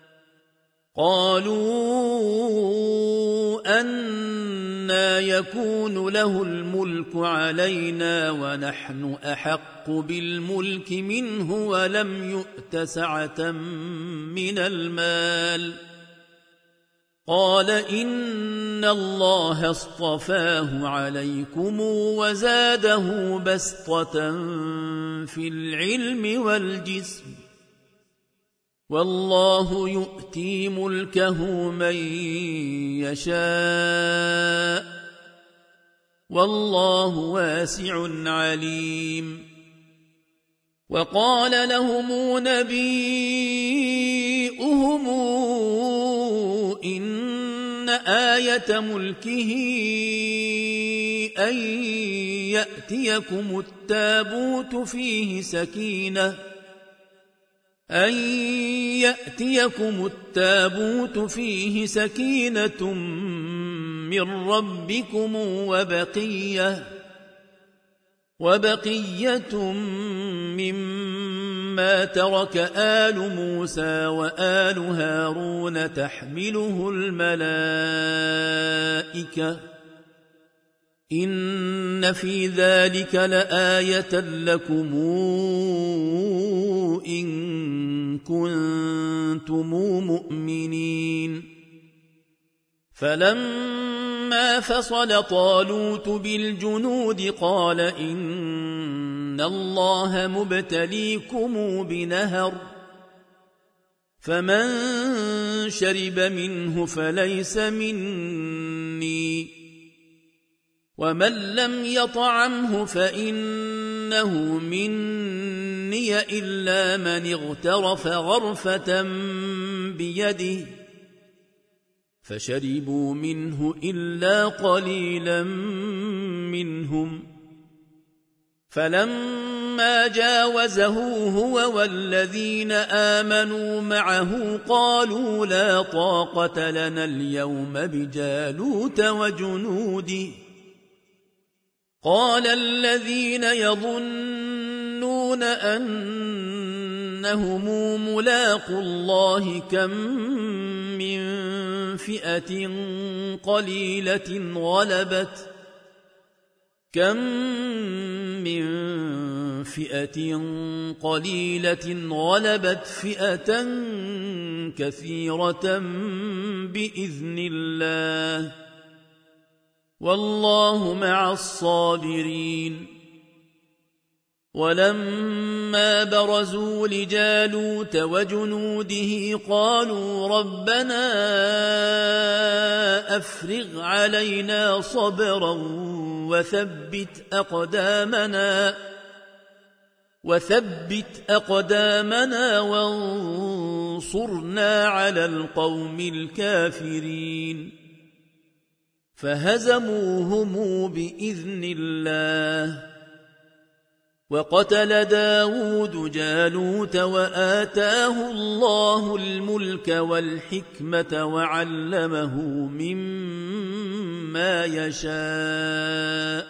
قالوا أنى يكون له الملك علينا ونحن أحق بالملك منه ولم يؤت سعة من المال قال إن الله اصطفاه عليكم وزاده بسطة في العلم والجسم والله يؤتي ملكه من يشاء والله واسع عليم. وقال لهم نبيئهم إن آية ملكه أن يأتيكم التابوت فيه سكينة أن يأتيكم التابوت فيه سكينة من ربكم وبقية وبقية مما ترك آل موسى وآل هارون تحمله الملائكة إن في ذلك لآية لكم إن كنتم مؤمنين. فلما فصل طالوت بالجنود قال إن الله مبتليكم بنهر فمن شرب منه فليس مني ومن لم يطعمه فإنه مني إلا من اغترف غرفة بيده فشربوا منه إلا قليلا منهم فلما جاوزه هو والذين آمنوا معه قالوا لا طاقة لنا اليوم بجالوت وجنوده قال الذين يظنون أنهم ملاقو الله كم من فئة قليلة غلبت كم من فئة قليلة غلبت فئة كثيرة بإذن الله والله مع الصابرين. ولما برزوا لجالوت وجنوده قالوا ربنا أفرغ علينا صبرا وثبت أقدامنا وثبت أقدامنا وانصرنا على القوم الكافرين فهزموهم بإذن الله. وقتل داود جالوت وآتاه الله الملك والحكمة وعلمه مما يشاء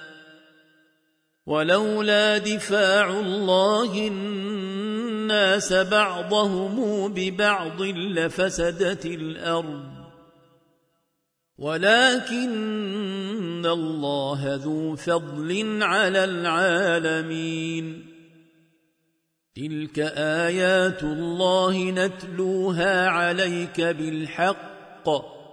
ولولا دفاع الله الناس بعضهم ببعض لفسدت الأرض ولكن الله ذو فضل على العالمين. تلك آيات الله نتلوها عليك بالحق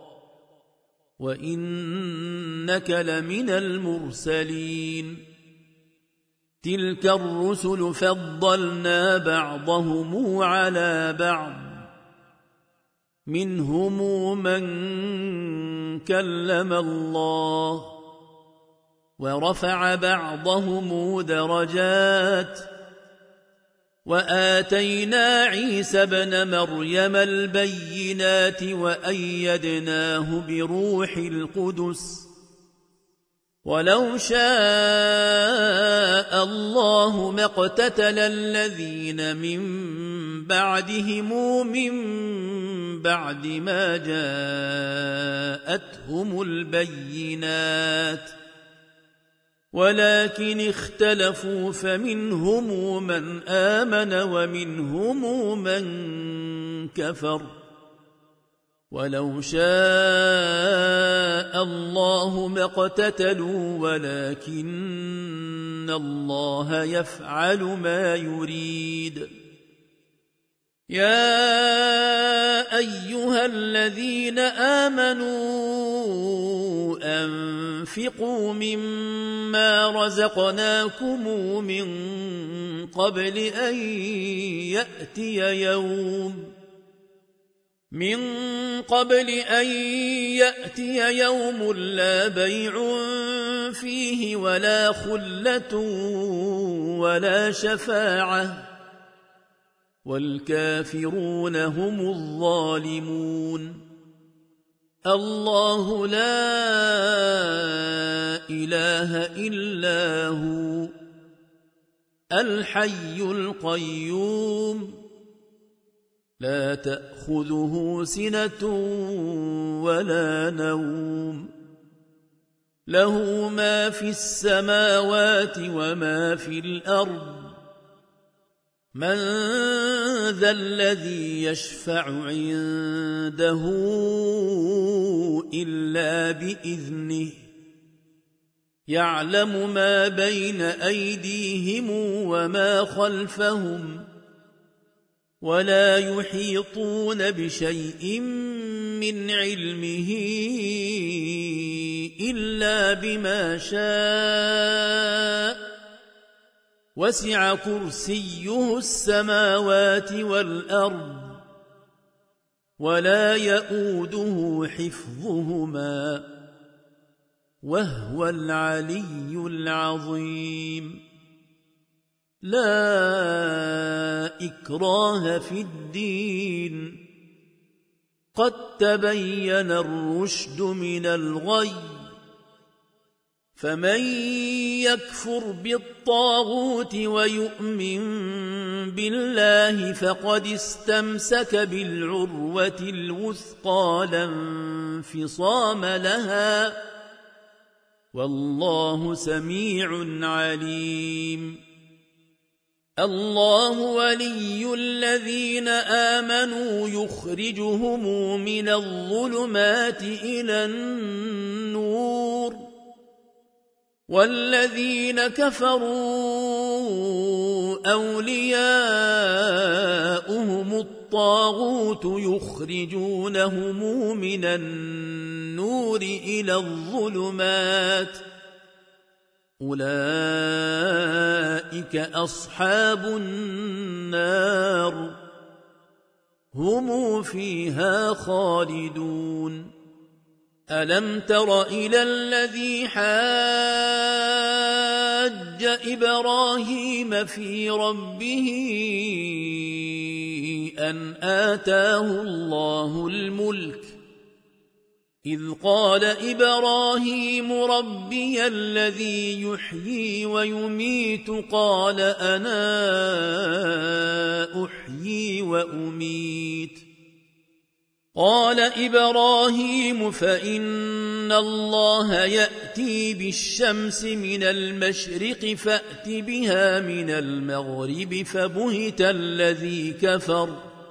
وإنك لمن المرسلين. تلك الرسل فضلنا بعضهم على بعض منهم من كلم الله ورفع بعضهم درجات وآتينا عيسى ابن مريم البينات وأيدناه بروح القدس ولو شاء الله ما اقتتل الذين من بعدهم من بعد ما جاءتهم البينات ولكن اختلفوا فمنهم من آمن ومنهم من كفر ولو شاء الله ما اقتتلوا ولكن الله يفعل ما يريد يا أيها الذين آمنوا أنفقوا مما رزقناكم من قبل أن يأتي يوم من قبل أن يأتي يوم لا بيع فيه ولا خلة ولا شفاعة والكافرون هم الظالمون الله لا إله إلا هو الحي القيوم لا تأخذه سنة ولا نوم له ما في السماوات وما في الأرض من ذا الذي يشفع عنده إلا بإذنه يعلم ما بين أيديهم وما خلفهم ولا يحيطون بشيء من علمه إلا بما شاء وسع كرسيه السماوات والأرض ولا يؤوده حفظهما وهو العلي العظيم لا إكراه في الدين قد تبين الرشد من الغي فمن يكفر بالطاغوت ويؤمن بالله فقد استمسك بالعروة الوثقى لا انفصام لها والله سميع عليم الله ولي الذين آمنوا يخرجهم من الظلمات إلى النور والذين كفروا أولياؤهم الطاغوت يخرجونهم من النور إلى الظلمات أولئك أصحاب النار هم فيها خالدون ألم تر إلى الذي حاج إبراهيم في ربه أن آتاه الله الملك إذ قال إبراهيم ربي الذي يحيي ويميت قال أنا أحيي وأميت قال إبراهيم فإن الله يأتي بالشمس من المشرق فأت بها من المغرب فبهت الذي كفر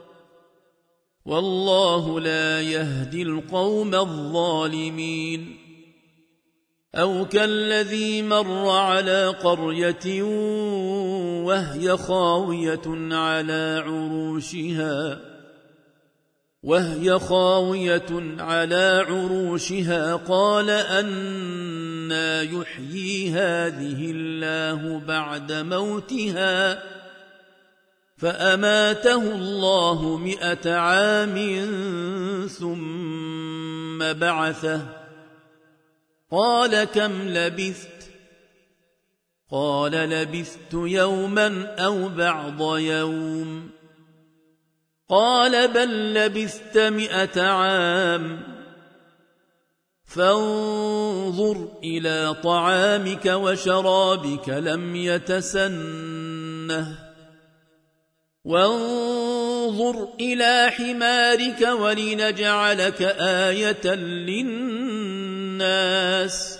والله لا يهدي القوم الظالمين أو كالذي مر على قرية وهي خاوية على عروشها وهي خاوية على عروشها قال أنى يحيي هذه الله بعد موتها فأماته الله مئة عام ثم بعثه قال كم لبثت قال لبثت يوما أو بعض يوم قال بل لبثت مئة عام فانظر إلى طعامك وشرابك لم يتسنه وانظر إلى حمارك ولنجعلك آية للناس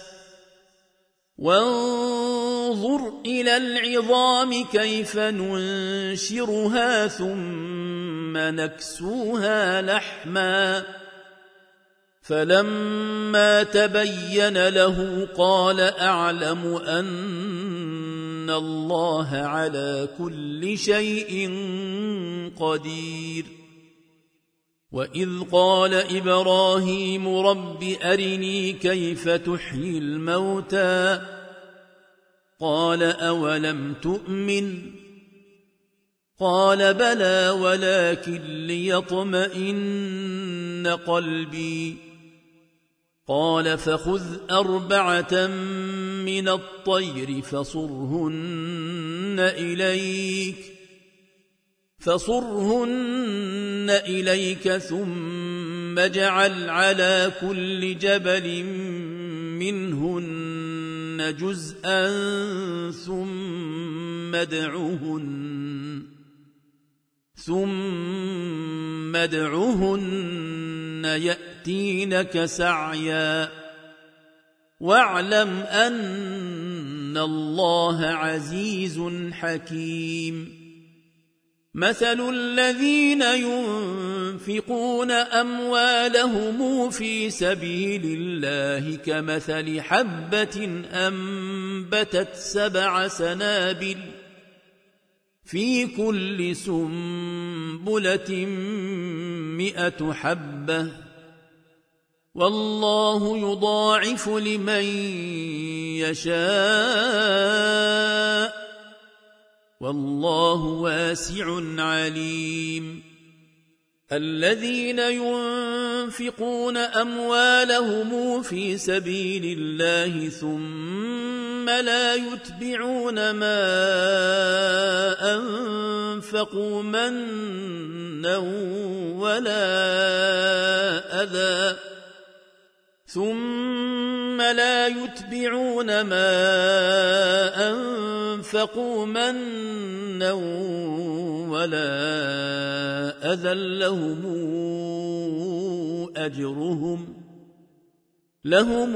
وانظر إلى العظام كيف ننشرها ثم نكسوها لحما فلما تبين له قال أعلم أن الله على كل شيء قدير وإذ قال إبراهيم رب أرني كيف تحيي الموتى قال أولم تؤمن قال بلى ولكن ليطمئن قلبي قال فخذ أربعة من الطير فصرهن إليك فصرهن إليك ثم اجعل على كل جبل منهن جزءا ثم ادعهن ثم ادعهن يأتينك سعيا واعلم أن الله عزيز حكيم مثل الذين ينفقون أموالهم في سبيل الله كمثل حبة أنبتت سبع سنابل في كل سنبلة مئة حبة والله يضاعف لمن يشاء والله واسع عليم الذين ينفقون أموالهم في سبيل الله ثم لا يتبعون ما أنفقوا منا ولا أذى ثم لا يتبعون ما أنفقوا منا ولا أذى لهم أجرهم لهم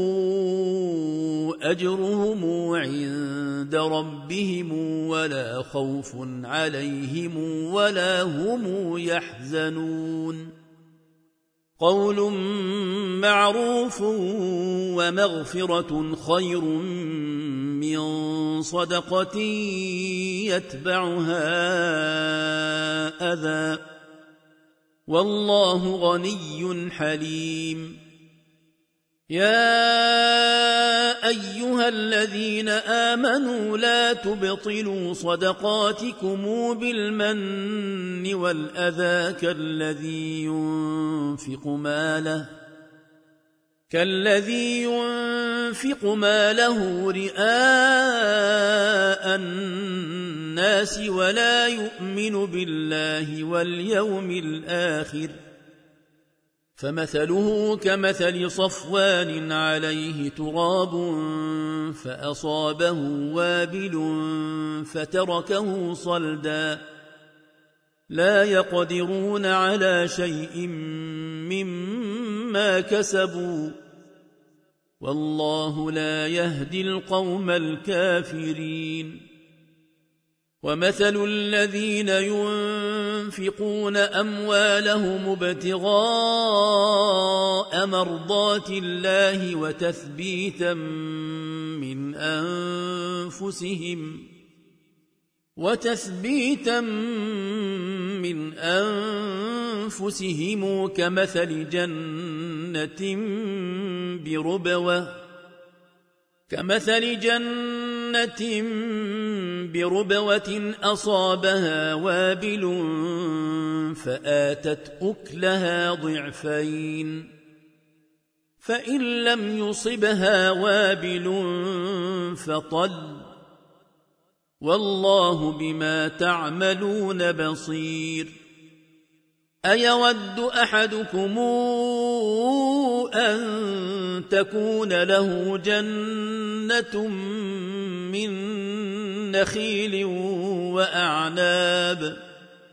أجرهم عند ربهم ولا خوف عليهم ولا هم يحزنون قول معروف ومغفرة خير من صدقة يتبعها أذى والله غني حليم يا أيها الذين آمنوا لا تبطلوا صدقاتكم بالمن والأذى كالذي ينفق ماله كالذي ينفق ماله رئاء الناس ولا يؤمن بالله واليوم الآخر فمثله كمثل صفوان عليه تراب فأصابه وابل فتركه صلدا لا يقدرون على شيء مما كسبوا والله لا يهدي القوم الكافرين ومثل الذين ينفقون أموالهم ابتغاء مرضات الله وتثبيتا من أنفسهم وتثبيتا من أنفسهم كمثل جنة بربوة كمثل جنة بربوة أصابها وابل فآتت أكلها ضعفين فإن لم يصبها وابل فطل والله بما تعملون بصير أيود أحدكم أن تكون له جنة من نخيل وأعناب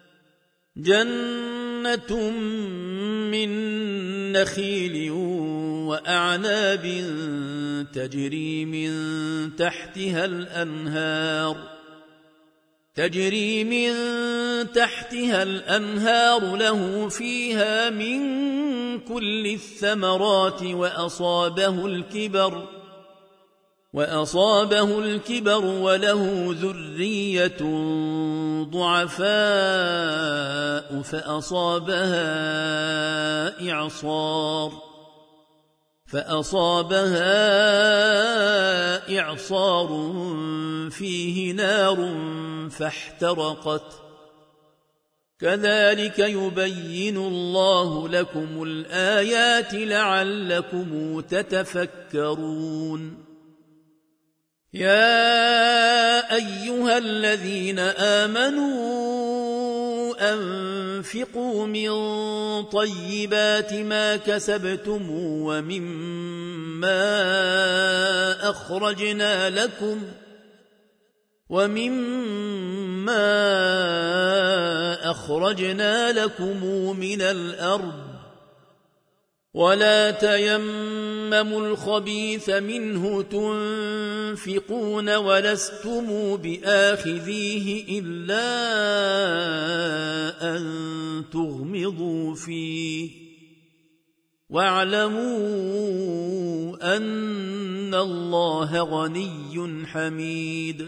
جنة من نخيل وأعناب تجري من تحتها الأنهار تجري من تحتها الأنهار له فيها من كل الثمرات وأصابه الكبر وأصابه الكبر وله ذرية ضعفاء فأصابها إعصار فأصابها إعصار فيه نار فاحترقت كذلك يبين الله لكم الآيات لعلكم تتفكرون يا أيها الذين آمنوا أنفقوا من طيبات ما كسبتم ومما أخرجنا لكم ومما أخرجنا لكم من الأرض ولا تيمموا الخبيث منه تنفقون ولستم بآخذيه إلا أن تغمضوا فيه واعلموا أن الله غني حميد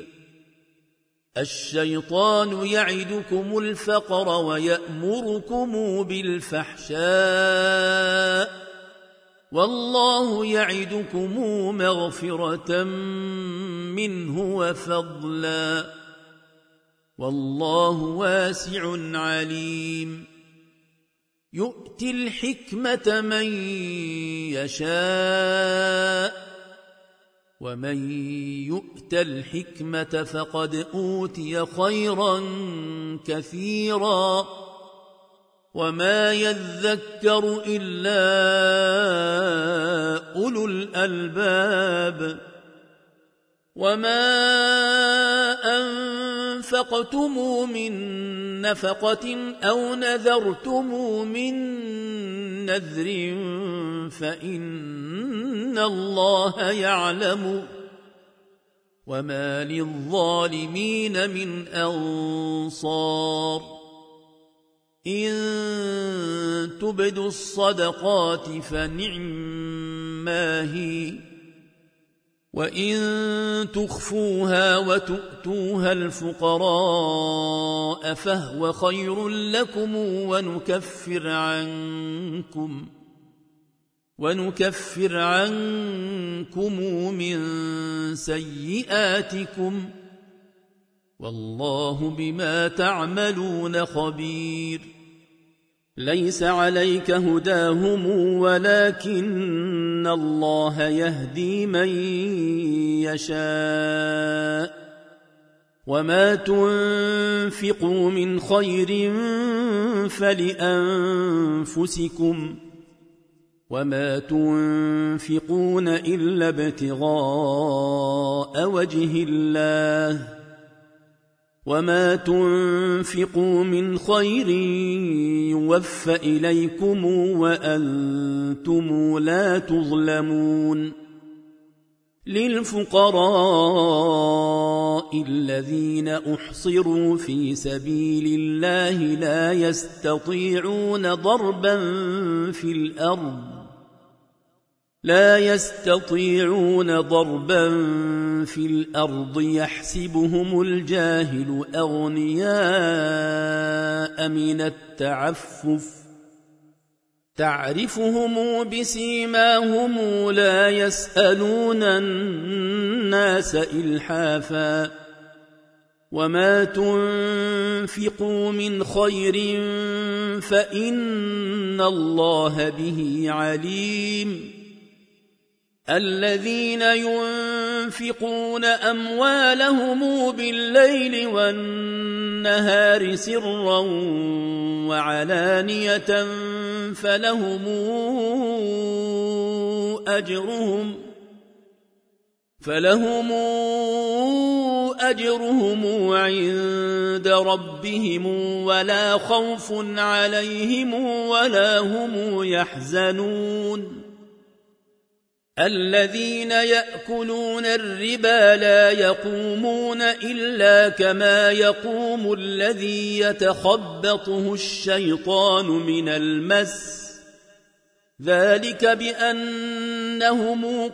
الشيطان يعدكم الفقر ويأمركم بالفحشاء والله يعدكم مغفرة منه وفضلا والله واسع عليم يؤتي الحكمة من يشاء ومن يؤت الحكمة فقد أوتي خيرا كثيرا وما يذكر إلا أولو الألباب وما أنفقتم من نفقة أو نذرتم من نذر فإن الله يعلم وما للظالمين من أنصار إن تبدوا الصدقات فنعما هي وإن تخفوها وتؤتوها الفقراء فهو خير لكم ونكفر عنكم ونكفر عنكم من سيئاتكم والله بما تعملون خبير ليس عليك هداهم ولكن الله يهدي من يشاء وما تنفقوا من خير فلأنفسكم وما تنفقون إلا ابتغاء وجه الله وما تنفقوا من خير يوفى إليكم وأنتم لا تظلمون للفقراء الذين أحصروا في سبيل الله لا يستطيعون ضربا في الأرض لا يستطيعون ضربا في الأرض يحسبهم الجاهل أغنياء من التعفف تعرفهم بسيماهم لا يسألون الناس إلحافا وما تنفقوا من خير فإن الله به عليم الذين ينفقون أموالهم بالليل والنهار سرا وعلانية فلهم أجرهم فلهم أجرهم عند ربهم ولا خوف عليهم ولا هم يحزنون الذين يأكلون الربا لا يقومون إلا كما يقوم الذي يتخبطه الشيطان من المس ذلك بأنهم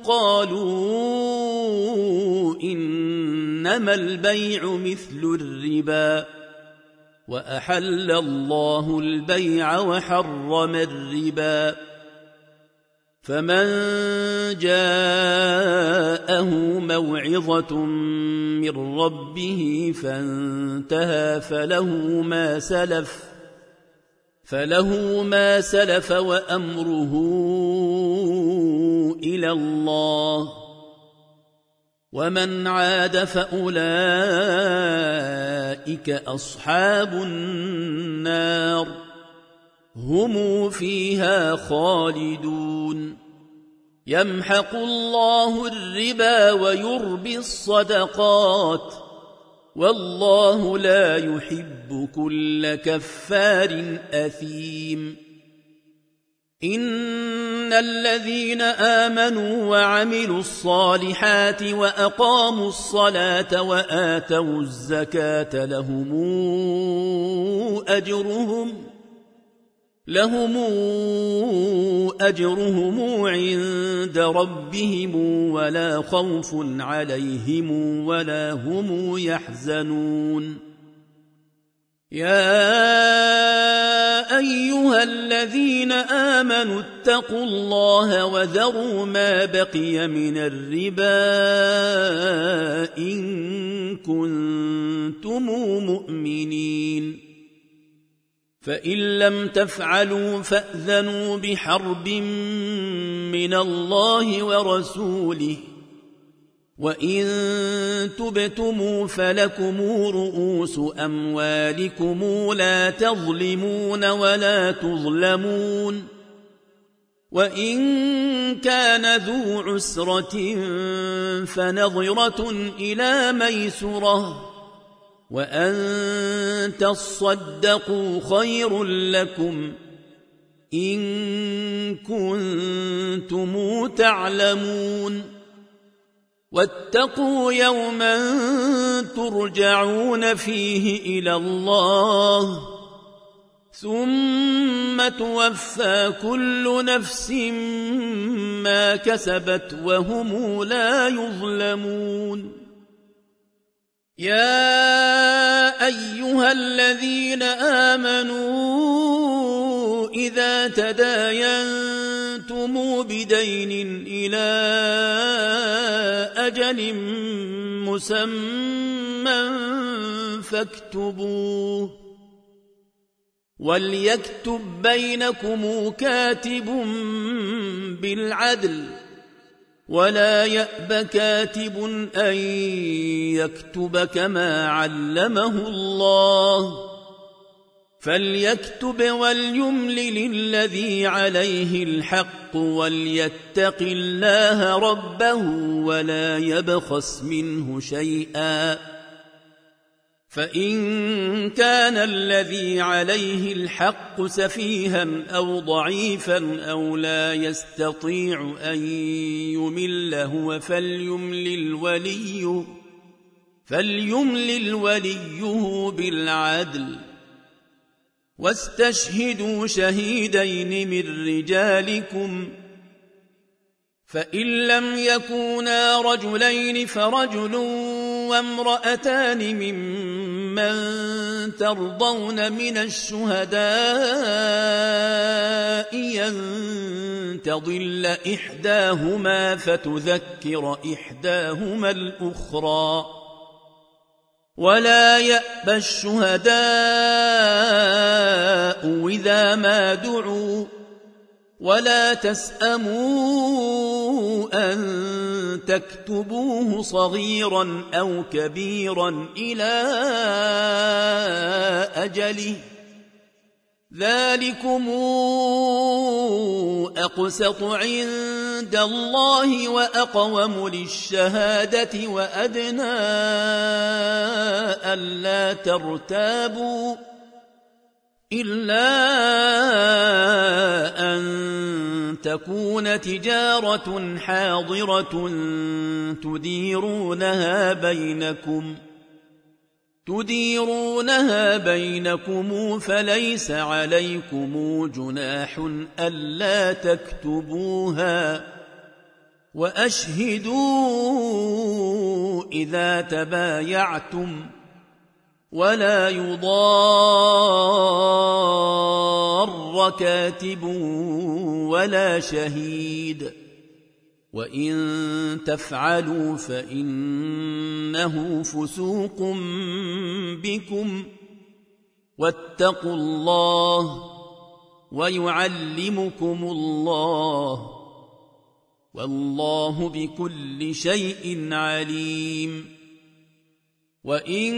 قالوا إنما البيع مثل الربا وأحل الله البيع وحرم الربا فمن جاءه موعظة من ربه فانتهى فله ما سلف فله ما سلف وأمره إلى الله ومن عاد فأولئك أصحاب النار هم فيها خالدون يمحق الله الربا ويربي الصدقات والله لا يحب كل كفار أثيم إن الذين آمنوا وعملوا الصالحات وأقاموا الصلاة وآتوا الزكاة لهم أجرهم لهم أجرهم عند ربهم ولا خوف عليهم ولا هم يحزنون يا أيها الذين آمنوا اتقوا الله وذروا ما بقي من الربا إن كنتم مؤمنين فإن لم تفعلوا فأذنوا بحرب من الله ورسوله وإن تبتموا فلكم رؤوس أموالكم لا تظلمون ولا تظلمون وإن كان ذو عسرة فنظرة إلى ميسرة وأن تصدقوا خير لكم إن كنتم تعلمون واتقوا يوما ترجعون فيه إلى الله ثم توفى كل نفس ما كسبت وهم لا يظلمون يا أيها الذين آمنوا إذا تداينتم بدين إلى أجل مسمى فاكتبوه وليكتب بينكم كاتب بالعدل ولا يأب كاتب أن يكتب كما علمه الله فليكتب وليملل الذي عليه الحق وليتق الله ربه ولا يبخس منه شيئا فإن كان الذي عليه الحق سفيها أو ضعيفا أو لا يستطيع أن يمل هو فليملل وليه فليملل وليه بالعدل واستشهدوا شهيدين من رجالكم فإن لم يكونا رجلين فرجل وامرأتان ممن ترضون من الشهداء أن تضل إحداهما فتذكر إحداهما الأخرى ولا يأبى الشهداء إذا ما دعوا ولا تسأموا أن تكتبوه صغيرا أو كبيرا إلى أجله ذلكم أقسط عند الله وأقوم للشهادة وأدنى ألا ترتابوا إلا أن تكون تجارة حاضرة تديرونها بينكم تديرونها بينكم فليس عليكم جناح ألا تكتبوها وأشهدوا إذا تبايعتم ولا يضار كاتب ولا شهيد وإن تفعلوا فإنه فسوق بكم واتقوا الله ويعلمكم الله والله بكل شيء عليم وإن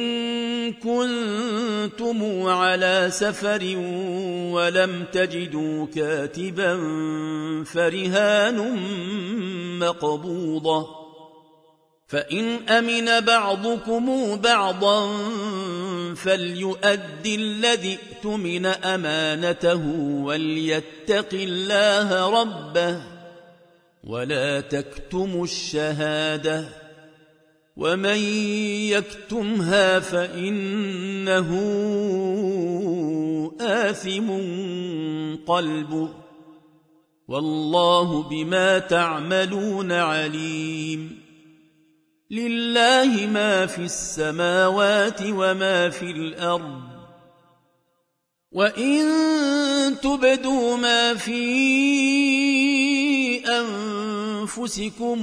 كنتم على سفر ولم تجدوا كاتبا فرهان مقبوضة فإن أمن بعضكم بعضا فليؤد الذي اؤتمن أمانته وليتق الله ربه ولا تكتموا الشهادة ومن يكتمها فإنه آثم قلبه والله بما تعملون عليم لله ما في السماوات وما في الأرض وإن تبدوا ما في أنفسكم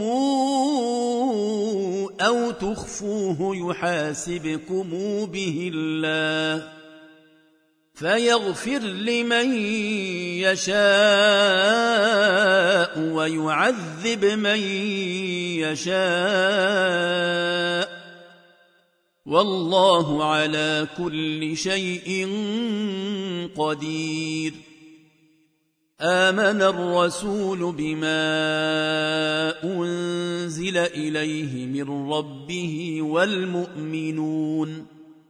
أو تخفوه يحاسبكم به الله فيغفر لمن يشاء ويعذب من يشاء والله على كل شيء قدير آمن الرسول بما أنزل إليه من ربه والمؤمنون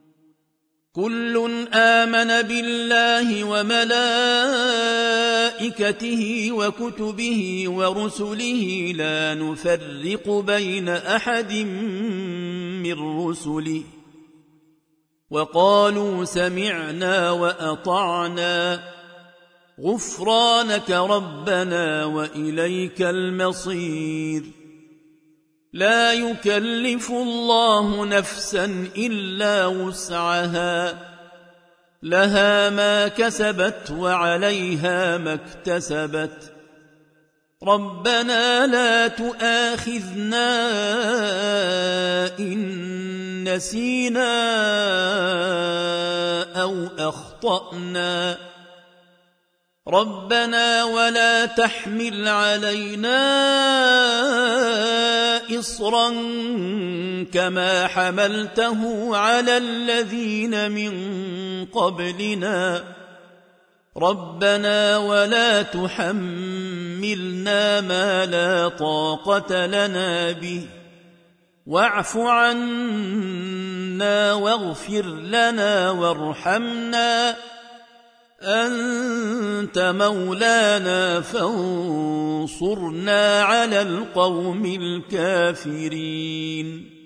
كل آمن بالله وملائكته وكتبه ورسله لا نفرق بين أحد من رسله وقالوا سمعنا وأطعنا غفرانك ربنا وإليك المصير لا يكلف الله نفسا إلا وسعها لها ما كسبت وعليها ما اكتسبت ربنا لا تؤاخذنا إن نسينا أو أخطأنا ربنا ولا تحمل علينا إصرا كما حملته على الذين من قبلنا ربنا ولا تحملنا ما لا طاقة لنا به واعف عنا واغفر لنا وارحمنا أنت مولانا فانصرنا على القوم الكافرين